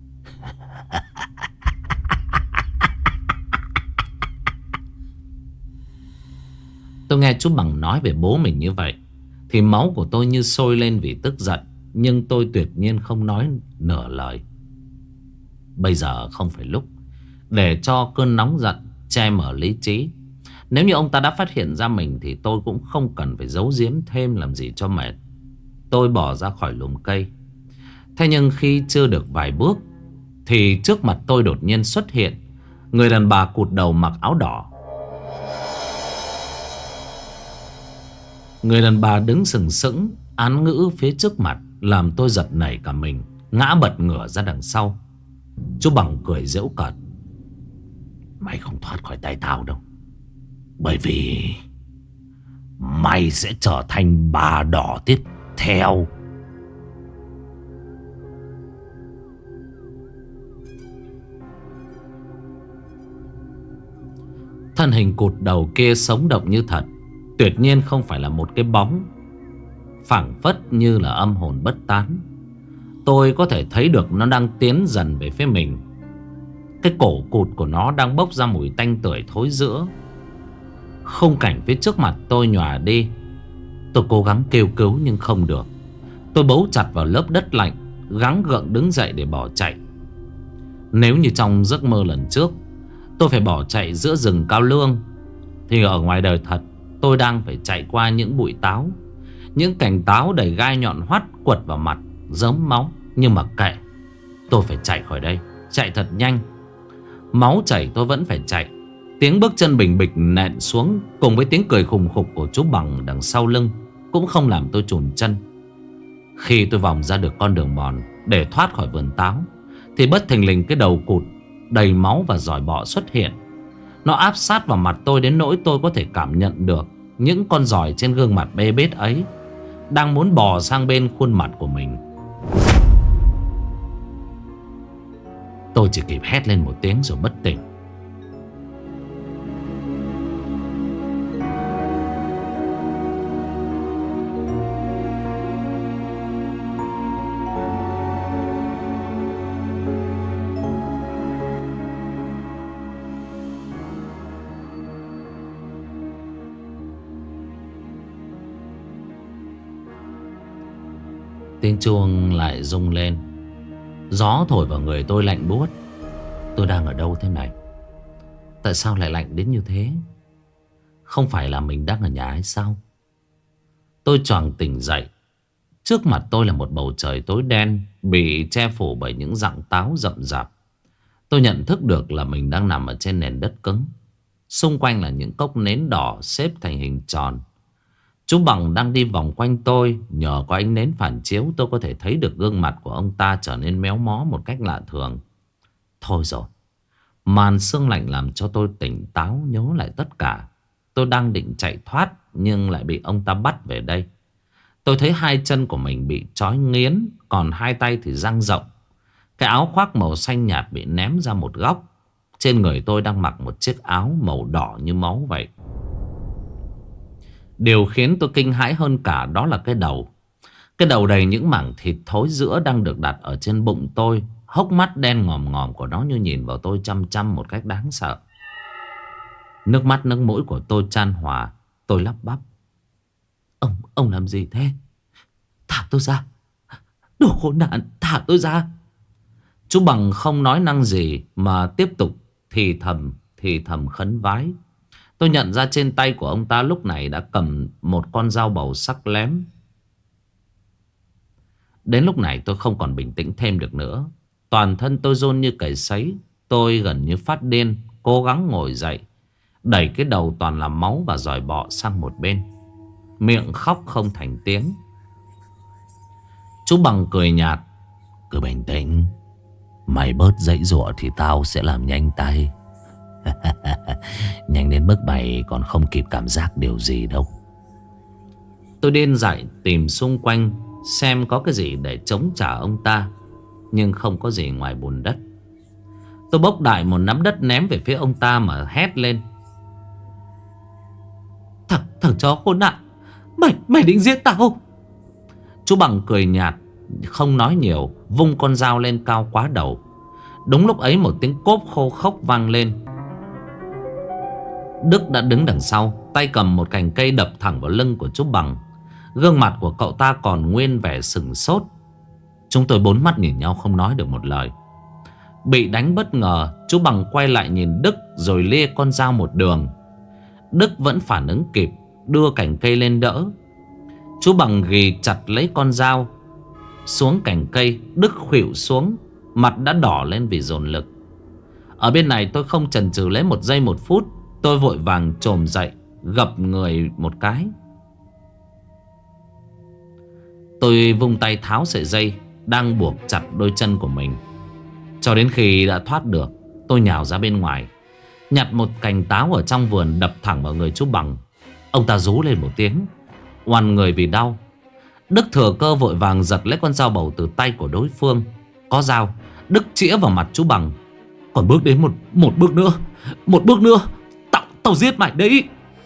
Speaker 1: Tôi nghe chú Bằng nói về bố mình như vậy thì máu của tôi như sôi lên vì tức giận. Nhưng tôi tuyệt nhiên không nói nửa lời. Bây giờ không phải lúc để cho cơn nóng giận che mờ lý trí. Nếu như ông ta đã phát hiện ra mình thì tôi cũng không cần phải giấu giếm thêm làm gì cho mệt. Tôi bỏ ra khỏi lùm cây. Thế nhưng khi chưa được vài bước thì trước mặt tôi đột nhiên xuất hiện người đàn bà cụt đầu mặc áo đỏ. Người đàn bà đứng sừng sững án ngữ phía trước mặt làm tôi giật nảy cả mình, ngã bật ngửa ra đằng sau. Chú Bằng cười giễu cợt. Mày không thoát khỏi tay tao đâu, bởi vì mày sẽ trở thành bà đỏ tiếp theo. Thân hình cụt đầu kia sống động như thật, tuyệt nhiên không phải là một cái bóng, phảng phất như là âm hồn bất tán. Tôi có thể thấy được nó đang tiến dần về phía mình. Cái cổ cụt của nó đang bốc ra mùi tanh tưởi thối rữa. Khung cảnh phía trước mặt tôi nhòa đi. Tôi cố gắng kêu cứu nhưng không được. Tôi bấu chặt vào lớp đất lạnh, gắng gượng đứng dậy để bỏ chạy. Nếu như trong giấc mơ lần trước tôi phải bỏ chạy giữa rừng cao lương, thì ở ngoài đời thật tôi đang phải chạy qua những bụi táo, những cành táo đầy gai nhọn hoắt quật vào mặt rớm máu. Nhưng mà kệ, tôi phải chạy khỏi đây, chạy thật nhanh. Máu chảy tôi vẫn phải chạy. Tiếng bước chân bình bịch nện xuống cùng với tiếng cười khùng khục của chú Bằng đằng sau lưng cũng không làm tôi chùn chân. Khi tôi vòng ra được con đường mòn để thoát khỏi vườn táo, thì bất thình lình cái đầu cụt đầy máu và giỏi bọ xuất hiện. Nó áp sát vào mặt tôi đến nỗi tôi có thể cảm nhận được những con giỏi trên gương mặt bê bết ấy đang muốn bò sang bên khuôn mặt của mình. Tôi chỉ kịp hét lên một tiếng rồi bất tỉnh. Tiếng chuông lại rung lên. Gió thổi vào người tôi lạnh buốt. Tôi đang ở đâu thế này? Tại sao lại lạnh đến như thế? Không phải là mình đang ở nhà hay sao? Tôi choàng tỉnh dậy. Trước mặt tôi là một bầu trời tối đen, bị che phủ bởi những rặng táo rậm rạp. Tôi nhận thức được là mình đang nằm ở trên nền đất cứng. Xung quanh là những cốc nến đỏ xếp thành hình tròn. Chú Bằng đang đi vòng quanh tôi. Nhờ có ánh nến phản chiếu, tôi có thể thấy được gương mặt của ông ta trở nên méo mó một cách lạ thường. Thôi rồi, màn sương lạnh làm cho tôi tỉnh táo nhớ lại tất cả. Tôi đang định chạy thoát nhưng lại bị ông ta bắt về đây. Tôi thấy hai chân của mình bị trói nghiến, còn hai tay thì dang rộng. Cái áo khoác màu xanh nhạt bị ném ra một góc. Trên người tôi đang mặc một chiếc áo màu đỏ như máu vậy. Điều khiến tôi kinh hãi hơn cả đó là cái đầu. Cái đầu đầy những mảng thịt thối rữa đang được đặt ở trên bụng tôi. Hốc mắt đen ngòm ngòm của nó như nhìn vào tôi chăm chăm một cách đáng sợ. Nước mắt nước mũi của tôi chan hòa. Tôi lắp bắp: Ông làm gì thế? Thả tôi ra! Đồ khốn nạn, thả tôi ra! Chú Bằng không nói năng gì mà tiếp tục thì thầm khấn vái. Tôi nhận ra trên tay của ông ta lúc này đã cầm một con dao bầu sắc lém. Đến lúc này tôi không còn bình tĩnh thêm được nữa. Toàn thân tôi run như cầy sấy. Tôi gần như phát điên, cố gắng ngồi dậy, đẩy cái đầu toàn là máu và giỏi bọ sang một bên, miệng khóc không thành tiếng. Chú Bằng cười nhạt: Cứ bình tĩnh, mày bớt giãy giụa thì tao sẽ làm nhanh tay. Nhanh đến mức mày còn không kịp cảm giác điều gì đâu. Tôi điên dại tìm xung quanh xem có cái gì để chống trả ông ta, nhưng không có gì ngoài bùn đất. Tôi bốc đại một nắm đất ném về phía ông ta mà hét lên: Thằng chó khốn nạn, Mày định giết tao? Chú Bằng cười nhạt, không nói nhiều, vung con dao lên cao quá đầu. Đúng lúc ấy một tiếng cốp khô khốc vang lên. Đức đã đứng đằng sau, tay cầm một cành cây đập thẳng vào lưng của chú Bằng. Gương mặt của cậu ta còn nguyên vẻ sừng sốt. Chúng tôi bốn mắt nhìn nhau không nói được một lời. Bị đánh bất ngờ, chú Bằng quay lại nhìn Đức rồi lia con dao một đường. Đức vẫn phản ứng kịp, đưa cành cây lên đỡ. Chú Bằng ghì chặt lấy con dao xuống cành cây. Đức khuỵu xuống, mặt đã đỏ lên vì dồn lực. Ở bên này tôi không chần chừ lấy một giây một phút. Tôi vội vàng chồm dậy, gập người một cái. Tôi vung tay tháo sợi dây đang buộc chặt đôi chân của mình. Cho đến khi đã thoát được, tôi nhào ra bên ngoài, nhặt một cành táo ở trong vườn đập thẳng vào người chú Bằng. Ông ta rú lên một tiếng, oằn người vì đau. Đức thừa cơ vội vàng giật lấy con dao bầu từ tay của đối phương. Có dao, Đức chĩa vào mặt chú Bằng: Còn bước đến một bước nữa, một bước nữa, tao giết mày đấy.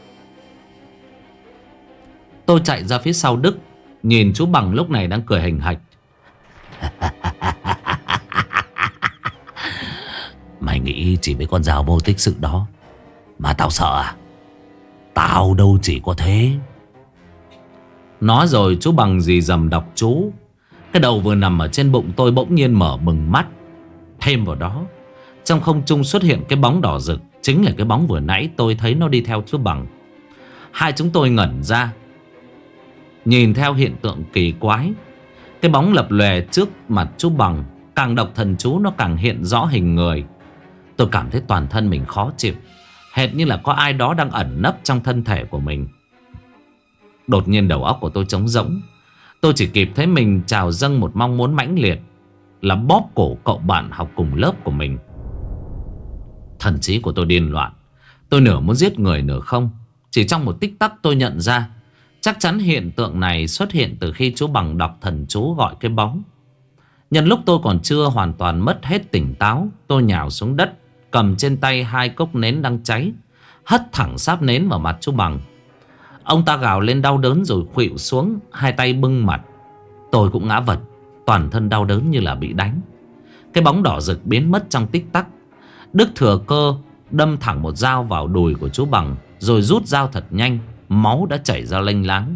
Speaker 1: Tôi chạy ra phía sau Đức, nhìn chú Bằng lúc này đang cười hình hạch. Mày nghĩ chỉ với con dao vô tích sự đó mà tao sợ à? Tao đâu chỉ có thế. Nói rồi chú Bằng dì dầm đọc chú. Cái đầu vừa nằm ở trên bụng tôi bỗng nhiên mở bừng mắt. Thêm vào đó, trong không trung xuất hiện cái bóng đỏ rực. Chính là cái bóng vừa nãy tôi thấy nó đi theo chú Bằng. Hai chúng tôi ngẩn ra, nhìn theo hiện tượng kỳ quái. Cái bóng lập lòe trước mặt chú Bằng. Càng đọc thần chú nó càng hiện rõ hình người. Tôi cảm thấy toàn thân mình khó chịu, hệt như là có ai đó đang ẩn nấp trong thân thể của mình. Đột nhiên đầu óc của tôi trống rỗng. Tôi chỉ kịp thấy mình trào dâng một mong muốn mãnh liệt, là bóp cổ cậu bạn học cùng lớp của mình. Thần trí của tôi điên loạn. Tôi nửa muốn giết người nửa không. Chỉ trong một tích tắc tôi nhận ra chắc chắn hiện tượng này xuất hiện từ khi chú Bằng đọc thần chú gọi cái bóng. Nhân lúc tôi còn chưa hoàn toàn mất hết tỉnh táo, tôi nhào xuống đất, cầm trên tay hai cốc nến đang cháy, hất thẳng sáp nến vào mặt chú Bằng. Ông ta gào lên đau đớn rồi khuỵu xuống, hai tay bưng mặt. Tôi cũng ngã vật, toàn thân đau đớn như là bị đánh. Cái bóng đỏ rực biến mất trong tích tắc. Đức thừa cơ đâm thẳng một dao vào đùi của chú Bằng, rồi rút dao thật nhanh. Máu đã chảy ra lênh láng.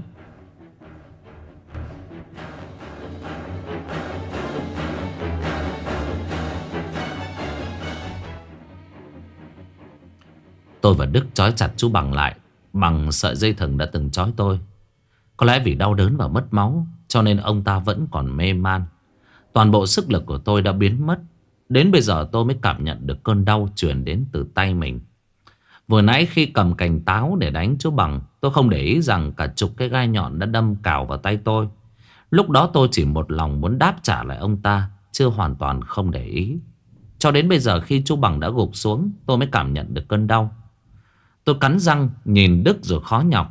Speaker 1: Tôi và Đức trói chặt chú Bằng lại bằng sợi dây thừng đã từng trói tôi. Có lẽ vì đau đớn và mất máu cho nên ông ta vẫn còn mê man. Toàn bộ sức lực của tôi đã biến mất. Đến bây giờ tôi mới cảm nhận được cơn đau truyền đến từ tay mình. Vừa nãy khi cầm cành táo để đánh chú Bằng, tôi không để ý rằng cả chục cái gai nhọn đã đâm cào vào tay tôi. Lúc đó tôi chỉ một lòng muốn đáp trả lại ông ta, chưa hoàn toàn không để ý. Cho đến bây giờ khi chú Bằng đã gục xuống, tôi mới cảm nhận được cơn đau. Tôi cắn răng nhìn Đức rồi khó nhọc.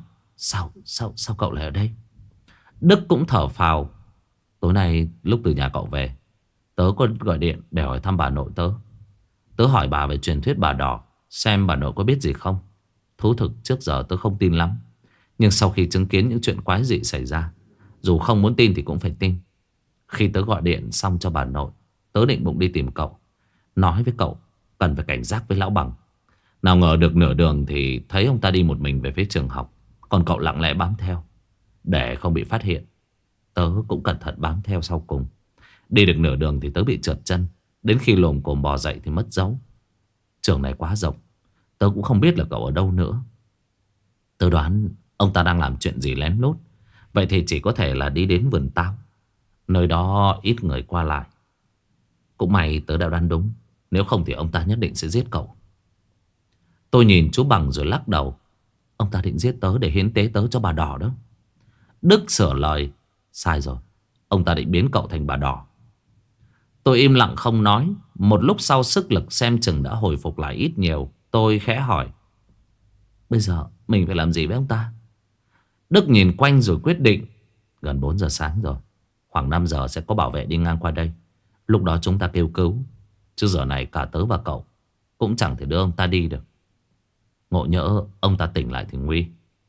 Speaker 1: Sao cậu lại ở đây? Đức cũng thở phào. Tối nay lúc từ nhà cậu về, tớ có gọi điện để hỏi thăm bà nội tớ. Tớ hỏi bà về truyền thuyết bà đỏ, xem bà nội có biết gì không. Thú thực trước giờ tớ không tin lắm, nhưng sau khi chứng kiến những chuyện quái dị xảy ra, dù không muốn tin thì cũng phải tin. Khi tớ gọi điện xong cho bà nội, tớ định bụng đi tìm cậu, nói với cậu cần phải cảnh giác với lão Bằng. Nào ngờ được nửa đường thì thấy ông ta đi một mình về phía trường học, còn cậu lặng lẽ bám theo. Để không bị phát hiện, tớ cũng cẩn thận bám theo sau cùng. Đi được nửa đường thì tớ bị trượt chân. Đến khi lồm cồm bò dậy thì mất dấu. Trường này quá rộng, tớ cũng không biết là cậu ở đâu nữa. Tớ đoán ông ta đang làm chuyện gì lén lút. Vậy thì chỉ có thể là đi đến vườn táo, nơi đó ít người qua lại. Cũng may tớ đã đoán đúng, nếu không thì ông ta nhất định sẽ giết cậu. Tôi nhìn chú Bằng rồi lắc đầu. Ông ta định giết tớ để hiến tế tớ cho bà đỏ đó. Đức sửa lời. Sai rồi, ông ta định biến cậu thành bà đỏ. Tôi im lặng không nói. Một lúc sau sức lực xem chừng đã hồi phục lại ít nhiều. Tôi khẽ hỏi, bây giờ mình phải làm gì với ông ta? Đức nhìn quanh rồi quyết định. Gần 4 giờ sáng rồi, khoảng 5 giờ sẽ có bảo vệ đi ngang qua đây. Lúc đó chúng ta kêu cứu. Chứ giờ này cả tớ và cậu cũng chẳng thể đưa ông ta đi được. Ngộ nhỡ ông ta tỉnh lại thì nguy.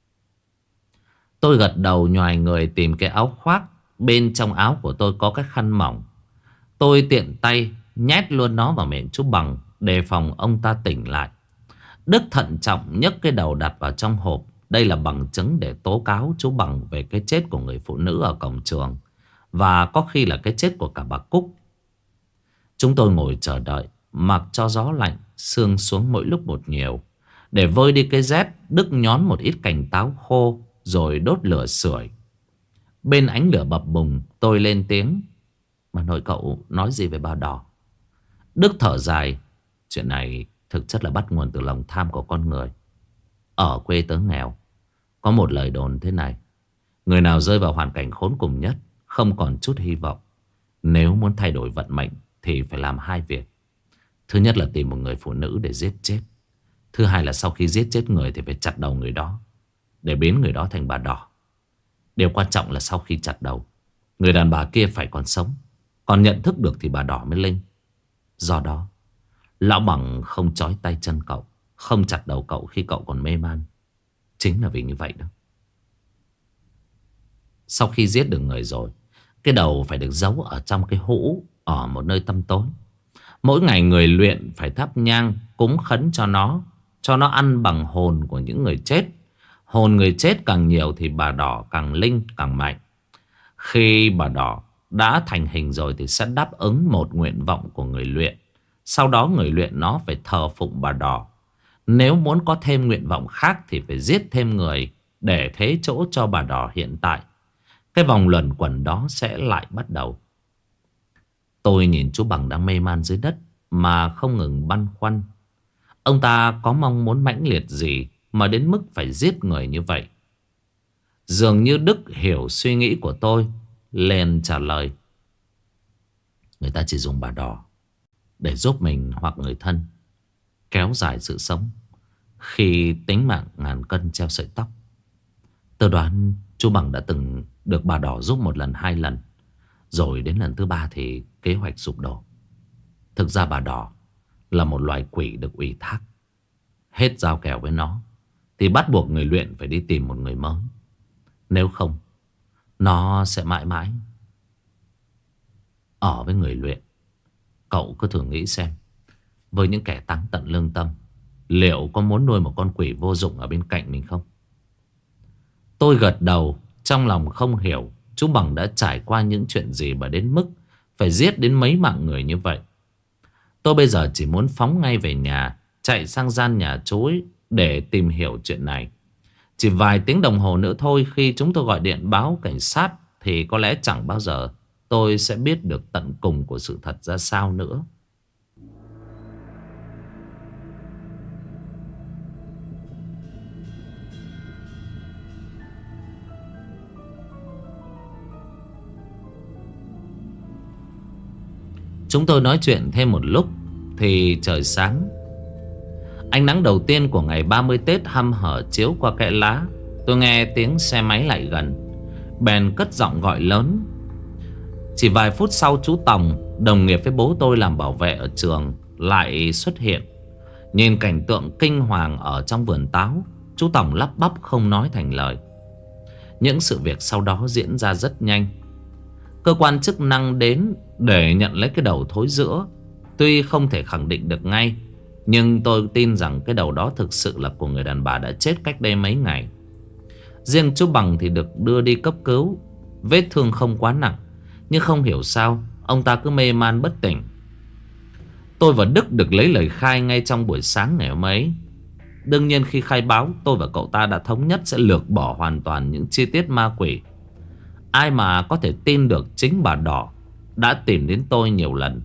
Speaker 1: Tôi gật đầu nhoài người tìm cái áo khoác. Bên trong áo của tôi có cái khăn mỏng. Tôi tiện tay nhét luôn nó vào miệng chú Bằng, đề phòng ông ta tỉnh lại. Đức thận trọng nhấc cái đầu đặt vào trong hộp. Đây là bằng chứng để tố cáo chú Bằng về cái chết của người phụ nữ ở cổng trường, và có khi là cái chết của cả bà Cúc. Chúng tôi ngồi chờ đợi, mặc cho gió lạnh sương xuống mỗi lúc một nhiều. Để vơi đi cái rét, Đức nhón một ít cành táo khô rồi đốt lửa sưởi. Bên ánh lửa bập bùng, tôi lên tiếng. Bà nội cậu nói gì về bà đỏ? Đức thở dài. Chuyện này thực chất là bắt nguồn từ lòng tham của con người. Ở quê tớ nghèo, có một lời đồn thế này: người nào rơi vào hoàn cảnh khốn cùng nhất, không còn chút hy vọng, nếu muốn thay đổi vận mệnh thì phải làm hai việc. Thứ nhất là tìm một người phụ nữ để giết chết. Thứ hai là sau khi giết chết người thì phải chặt đầu người đó, để biến người đó thành bà đỏ. Điều quan trọng là sau khi chặt đầu, người đàn bà kia phải còn sống, còn nhận thức được thì bà đỏ mới lên. Do đó, lão Bằng không trói tay chân cậu, không chặt đầu cậu khi cậu còn mê man. Chính là vì như vậy đó. Sau khi giết được người rồi, cái đầu phải được giấu ở trong cái hũ, ở một nơi tăm tối. Mỗi ngày người luyện phải thắp nhang cúng khấn cho nó ăn bằng hồn của những người chết. Hồn người chết càng nhiều thì bà đỏ càng linh càng mạnh. Khi bà đỏ đã thành hình rồi thì sẽ đáp ứng một nguyện vọng của người luyện. Sau đó người luyện nó phải thờ phụng bà đỏ. Nếu muốn có thêm nguyện vọng khác thì phải giết thêm người để thế chỗ cho bà đỏ hiện tại. Cái vòng luẩn quẩn đó sẽ lại bắt đầu. Tôi nhìn chú Bằng đang mê man dưới đất mà không ngừng băn khoăn. Ông ta có mong muốn mãnh liệt gì mà đến mức phải giết người như vậy? Dường như Đức hiểu suy nghĩ của tôi, liền trả lời. Người ta chỉ dùng bà đỏ để giúp mình hoặc người thân kéo dài sự sống khi tính mạng ngàn cân treo sợi tóc. Tôi đoán chú Bằng đã từng được bà đỏ giúp một lần, hai lần, rồi đến lần thứ ba thì kế hoạch sụp đổ. Thực ra bà đỏ là một loài quỷ được ủy thác. Hết giao kèo với nó thì bắt buộc người luyện phải đi tìm một người mới. Nếu không, nó sẽ mãi mãi ở với người luyện. Cậu cứ thử nghĩ xem, với những kẻ táng tận lương tâm, liệu có muốn nuôi một con quỷ vô dụng ở bên cạnh mình không? Tôi gật đầu, trong lòng không hiểu chú Bằng đã trải qua những chuyện gì mà đến mức phải giết đến mấy mạng người như vậy. Tôi bây giờ chỉ muốn phóng ngay về nhà, chạy sang gian nhà chú ấy để tìm hiểu chuyện này. Chỉ vài tiếng đồng hồ nữa thôi, khi chúng tôi gọi điện báo cảnh sát thì có lẽ chẳng bao giờ tôi sẽ biết được tận cùng của sự thật ra sao nữa. Chúng tôi nói chuyện thêm một lúc thì trời sáng. Ánh nắng đầu tiên của ngày 30 Tết hăm hở chiếu qua kẽ lá. Tôi nghe tiếng xe máy lại gần, bèn cất giọng gọi lớn. Chỉ vài phút sau, chú Tòng, đồng nghiệp với bố tôi làm bảo vệ ở trường, lại xuất hiện. Nhìn cảnh tượng kinh hoàng ở trong vườn táo, chú Tòng lắp bắp không nói thành lời. Những sự việc sau đó diễn ra rất nhanh. Cơ quan chức năng đến để nhận lấy cái đầu thối rữa. Tuy không thể khẳng định được ngay, nhưng tôi tin rằng cái đầu đó thực sự là của người đàn bà đã chết cách đây mấy ngày. Riêng chú Bằng thì được đưa đi cấp cứu. Vết thương không quá nặng, nhưng không hiểu sao ông ta cứ mê man bất tỉnh. Tôi và Đức được lấy lời khai ngay trong buổi sáng ngày hôm ấy. Đương nhiên khi khai báo, tôi và cậu ta đã thống nhất sẽ lược bỏ hoàn toàn những chi tiết ma quỷ. Ai mà có thể tin được chính bà đỏ đã tìm đến tôi nhiều lần.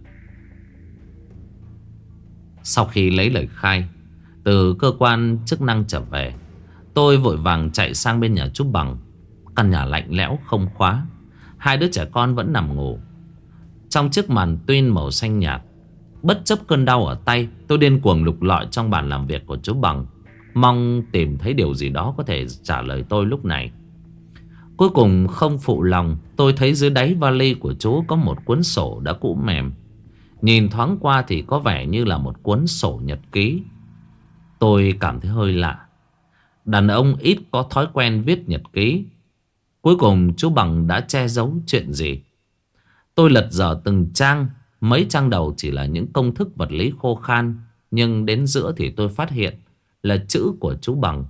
Speaker 1: Sau khi lấy lời khai từ cơ quan chức năng trở về, tôi vội vàng chạy sang bên nhà chú Bằng. Căn nhà lạnh lẽo không khóa, hai đứa trẻ con vẫn nằm ngủ trong chiếc màn tuyên màu xanh nhạt. Bất chấp cơn đau ở tay, tôi điên cuồng lục lọi trong bàn làm việc của chú Bằng, mong tìm thấy điều gì đó có thể trả lời tôi lúc này. Cuối cùng không phụ lòng, tôi thấy dưới đáy vali của chú có một cuốn sổ đã cũ mềm. Nhìn thoáng qua thì có vẻ như là một cuốn sổ nhật ký. Tôi cảm thấy hơi lạ. Đàn ông ít có thói quen viết nhật ký. Cuối cùng chú Bằng đã che giấu chuyện gì? Tôi lật dở từng trang. Mấy trang đầu chỉ là những công thức vật lý khô khan, nhưng đến giữa thì tôi phát hiện là chữ của chú Bằng.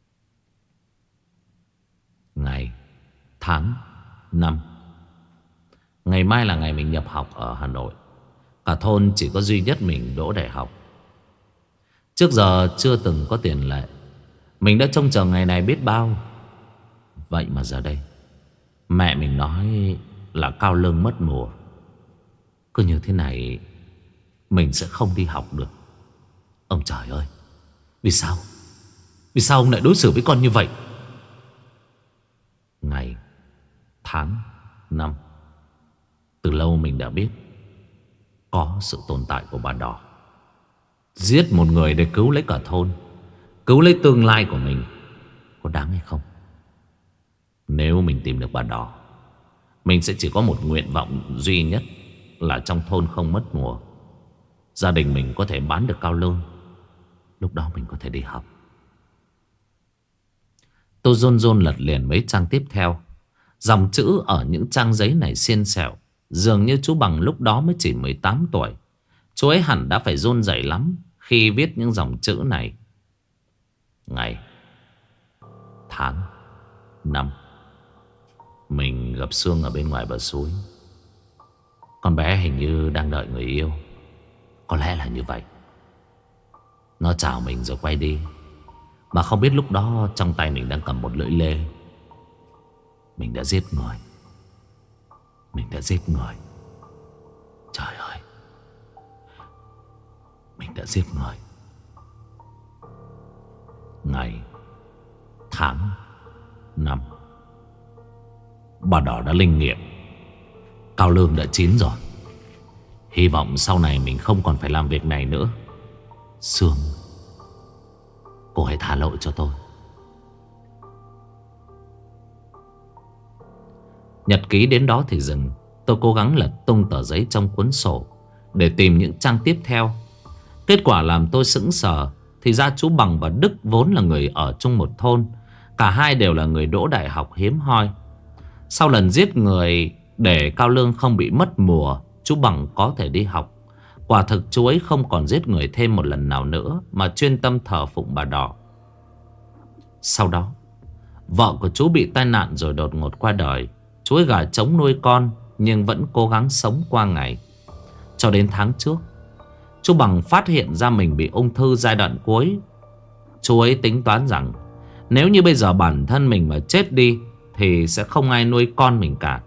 Speaker 1: Ngày, tháng, năm. Ngày mai là ngày mình nhập học ở Hà Nội. Cả thôn chỉ có duy nhất mình đỗ đại học. Trước giờ chưa từng có tiền lệ. Mình đã trông chờ ngày này biết bao. Vậy mà giờ đây mẹ mình nói là cao lương mất mùa. Cứ như thế này mình sẽ không đi học được. Ông trời ơi, vì sao? Vì sao ông lại đối xử với con như vậy? Ngày, tháng, năm. Từ lâu mình đã biết có sự tồn tại của bà đỏ. Giết một người để cứu lấy cả thôn, cứu lấy tương lai của mình, có đáng hay không? Nếu mình tìm được bà đỏ, mình sẽ chỉ có một nguyện vọng duy nhất, là trong thôn không mất mùa. Gia đình mình có thể bán được cao lương. Lúc đó mình có thể đi học. Tôi run run lật liền mấy trang tiếp theo. Dòng chữ ở những trang giấy này xiên xẹo. Dường như chú Bằng lúc đó mới chỉ 18 tuổi. Chú ấy hẳn đã phải run rẩy lắm khi viết những dòng chữ này. Ngày, tháng, năm. Mình gặp Sương ở bên ngoài bờ suối. Con bé hình như đang đợi người yêu. Có lẽ là như vậy. Nó chào mình rồi quay đi, mà không biết lúc đó trong tay mình đang cầm một lưỡi lê. Mình đã giết người. Mình đã giết người. Trời ơi, mình đã giết người. Ngày, tháng, năm. Bà đỏ đã linh nghiệm. Cao lương đã chín rồi. Hy vọng sau này mình không còn phải làm việc này nữa. Sương, cô hãy tha lỗi cho tôi. Nhật ký đến đó thì dừng. Tôi cố gắng lật tung tờ giấy trong cuốn sổ để tìm những trang tiếp theo. Kết quả làm tôi sững sờ. Thì ra chú Bằng và Đức vốn là người ở chung một thôn. Cả hai đều là người đỗ đại học hiếm hoi. Sau lần giết người để Cao Lương không bị mất mùa, chú Bằng có thể đi học. Quả thực chú ấy không còn giết người thêm một lần nào nữa, mà chuyên tâm thờ phụng bà đỏ. Sau đó, vợ của chú bị tai nạn rồi đột ngột qua đời. Chú ấy gà trống nuôi con, nhưng vẫn cố gắng sống qua ngày. Cho đến tháng trước, chú Bằng phát hiện ra mình bị ung thư giai đoạn cuối. Chú ấy tính toán rằng nếu như bây giờ bản thân mình mà chết đi thì sẽ không ai nuôi con mình cả.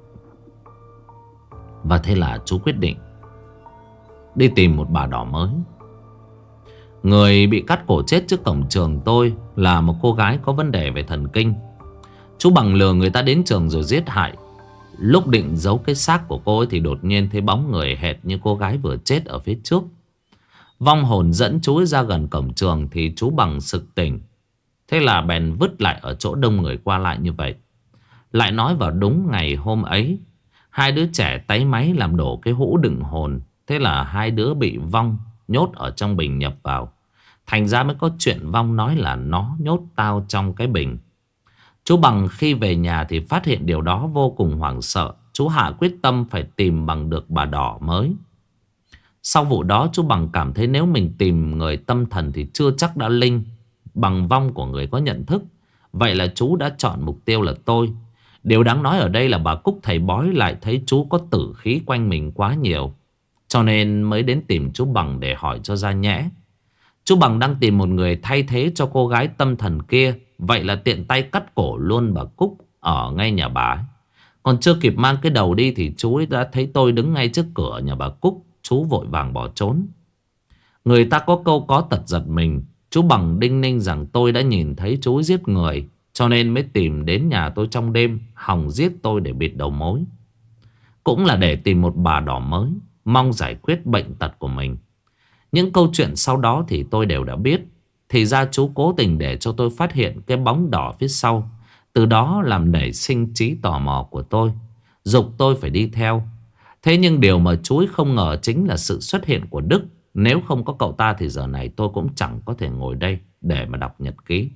Speaker 1: Và thế là chú quyết định đi tìm một bà đỏ mới. Người bị cắt cổ chết trước cổng trường tôi là một cô gái có vấn đề về thần kinh. Chú Bằng lừa người ta đến trường rồi giết hại. Lúc định giấu cái xác của cô ấy thì đột nhiên thấy bóng người hệt như cô gái vừa chết ở phía trước. Vong hồn dẫn chú ấy ra gần cổng trường thì chú Bằng sực tỉnh. Thế là bèn vứt lại ở chỗ đông người qua lại như vậy. Lại nói vào đúng ngày hôm ấy, hai đứa trẻ táy máy làm đổ cái hũ đựng hồn. Thế là hai đứa bị vong nhốt ở trong bình nhập vào. Thành ra mới có chuyện vong nói là nó nhốt tao trong cái bình. Chú Bằng khi về nhà thì phát hiện điều đó vô cùng hoảng sợ. Chú hạ quyết tâm phải tìm bằng được bà đỏ mới. Sau vụ đó chú Bằng cảm thấy nếu mình tìm người tâm thần thì chưa chắc đã linh bằng vong của người có nhận thức. Vậy là chú đã chọn mục tiêu là tôi. Điều đáng nói ở đây là bà Cúc thầy bói lại thấy chú có tử khí quanh mình quá nhiều, cho nên mới đến tìm chú Bằng để hỏi cho ra nhẽ. Chú Bằng đang tìm một người thay thế cho cô gái tâm thần kia. Vậy là tiện tay cắt cổ luôn bà Cúc ở ngay nhà bà ấy. Còn chưa kịp mang cái đầu đi thì chú ấy đã thấy tôi đứng ngay trước cửa nhà bà Cúc. Chú vội vàng bỏ trốn. Người ta có câu có tật giật mình. Chú Bằng đinh ninh rằng tôi đã nhìn thấy chú ấy giết người, cho nên mới tìm đến nhà tôi trong đêm, hòng giết tôi để bịt đầu mối. Cũng là để tìm một bà đỏ mới, mong giải quyết bệnh tật của mình. Những câu chuyện sau đó thì tôi đều đã biết. Thì ra chú cố tình để cho tôi phát hiện cái bóng đỏ phía sau. Từ đó làm nảy sinh trí tò mò của tôi, giục tôi phải đi theo. Thế nhưng điều mà chú ấy không ngờ chính là sự xuất hiện của Đức. Nếu không có cậu ta thì giờ này tôi cũng chẳng có thể ngồi đây để mà đọc nhật ký.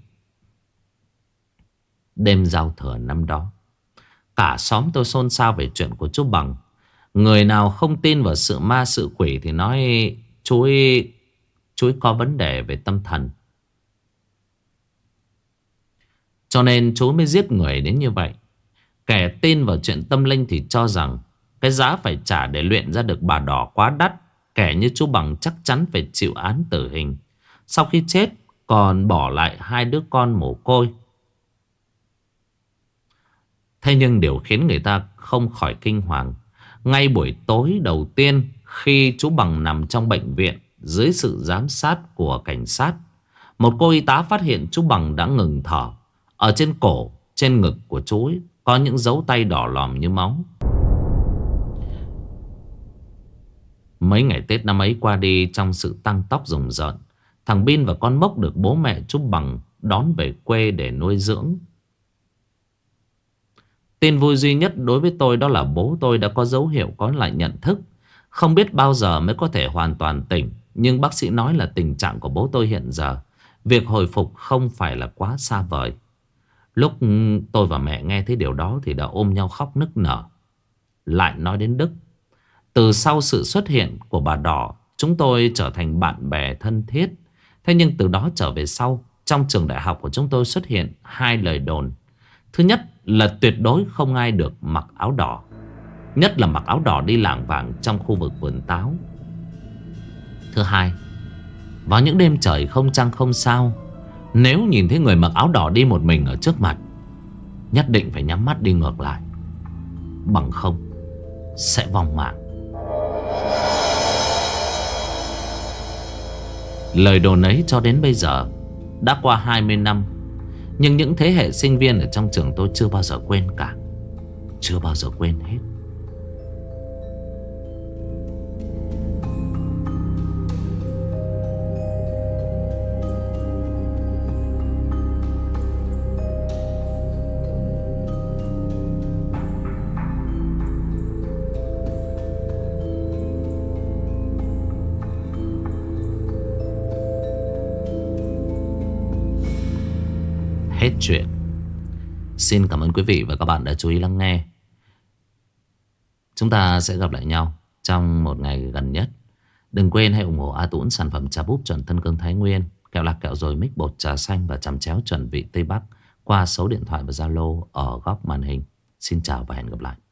Speaker 1: Đêm giao thừa năm đó, cả xóm tôi xôn xao về chuyện của chú Bằng. Người nào không tin vào sự ma sự quỷ thì nói chú ấy có vấn đề về tâm thần, cho nên chú mới giết người đến như vậy. Kẻ tin vào chuyện tâm linh thì cho rằng cái giá phải trả để luyện ra được bà đỏ quá đắt. Kẻ như chú Bằng chắc chắn phải chịu án tử hình. Sau khi chết còn bỏ lại hai đứa con mồ côi. Thế nhưng điều khiến người ta không khỏi kinh hoàng, ngay buổi tối đầu tiên khi chú Bằng nằm trong bệnh viện dưới sự giám sát của cảnh sát, một cô y tá phát hiện chú Bằng đã ngừng thở. Ở trên cổ, trên ngực của chú ấy có những dấu tay đỏ lòm như máu. Mấy ngày Tết năm ấy qua đi trong sự tăng tóc rùng rợn, thằng Bin và con Mốc được bố mẹ chú Bằng đón về quê để nuôi dưỡng. Tin vui duy nhất đối với tôi đó là bố tôi đã có dấu hiệu có lại nhận thức. Không biết bao giờ mới có thể hoàn toàn tỉnh, nhưng bác sĩ nói là tình trạng của bố tôi hiện giờ, việc hồi phục không phải là quá xa vời. Lúc tôi và mẹ nghe thấy điều đó thì đã ôm nhau khóc nức nở. Lại nói đến Đức. Từ sau sự xuất hiện của bà đỏ chúng tôi trở thành bạn bè thân thiết. Thế nhưng từ đó trở về sau, trong trường đại học của chúng tôi xuất hiện hai lời đồn. Thứ nhất là tuyệt đối không ai được mặc áo đỏ, nhất là mặc áo đỏ đi lảng vảng trong khu vực vườn táo. Thứ hai, vào những đêm trời không trăng không sao, nếu nhìn thấy người mặc áo đỏ đi một mình ở trước mặt, nhất định phải nhắm mắt đi ngược lại, bằng không sẽ vong mạng. Lời đồn ấy cho đến bây giờ đã qua 20 năm, nhưng những thế hệ sinh viên ở trong trường tôi chưa bao giờ quên cả. Chưa bao giờ quên hết. Hết chuyện. Xin cảm ơn quý vị và các bạn đã chú ý lắng nghe. Chúng ta sẽ gặp lại nhau trong một ngày gần nhất. Đừng quên hãy ủng hộ A Tũng, sản phẩm trà búp chuẩn Tân Cương Thái Nguyên, kẹo lạc kẹo dồi mix bột trà xanh và chằm chéo chuẩn vị Tây Bắc qua số điện thoại và Zalo ở góc màn hình. Xin chào và hẹn gặp lại.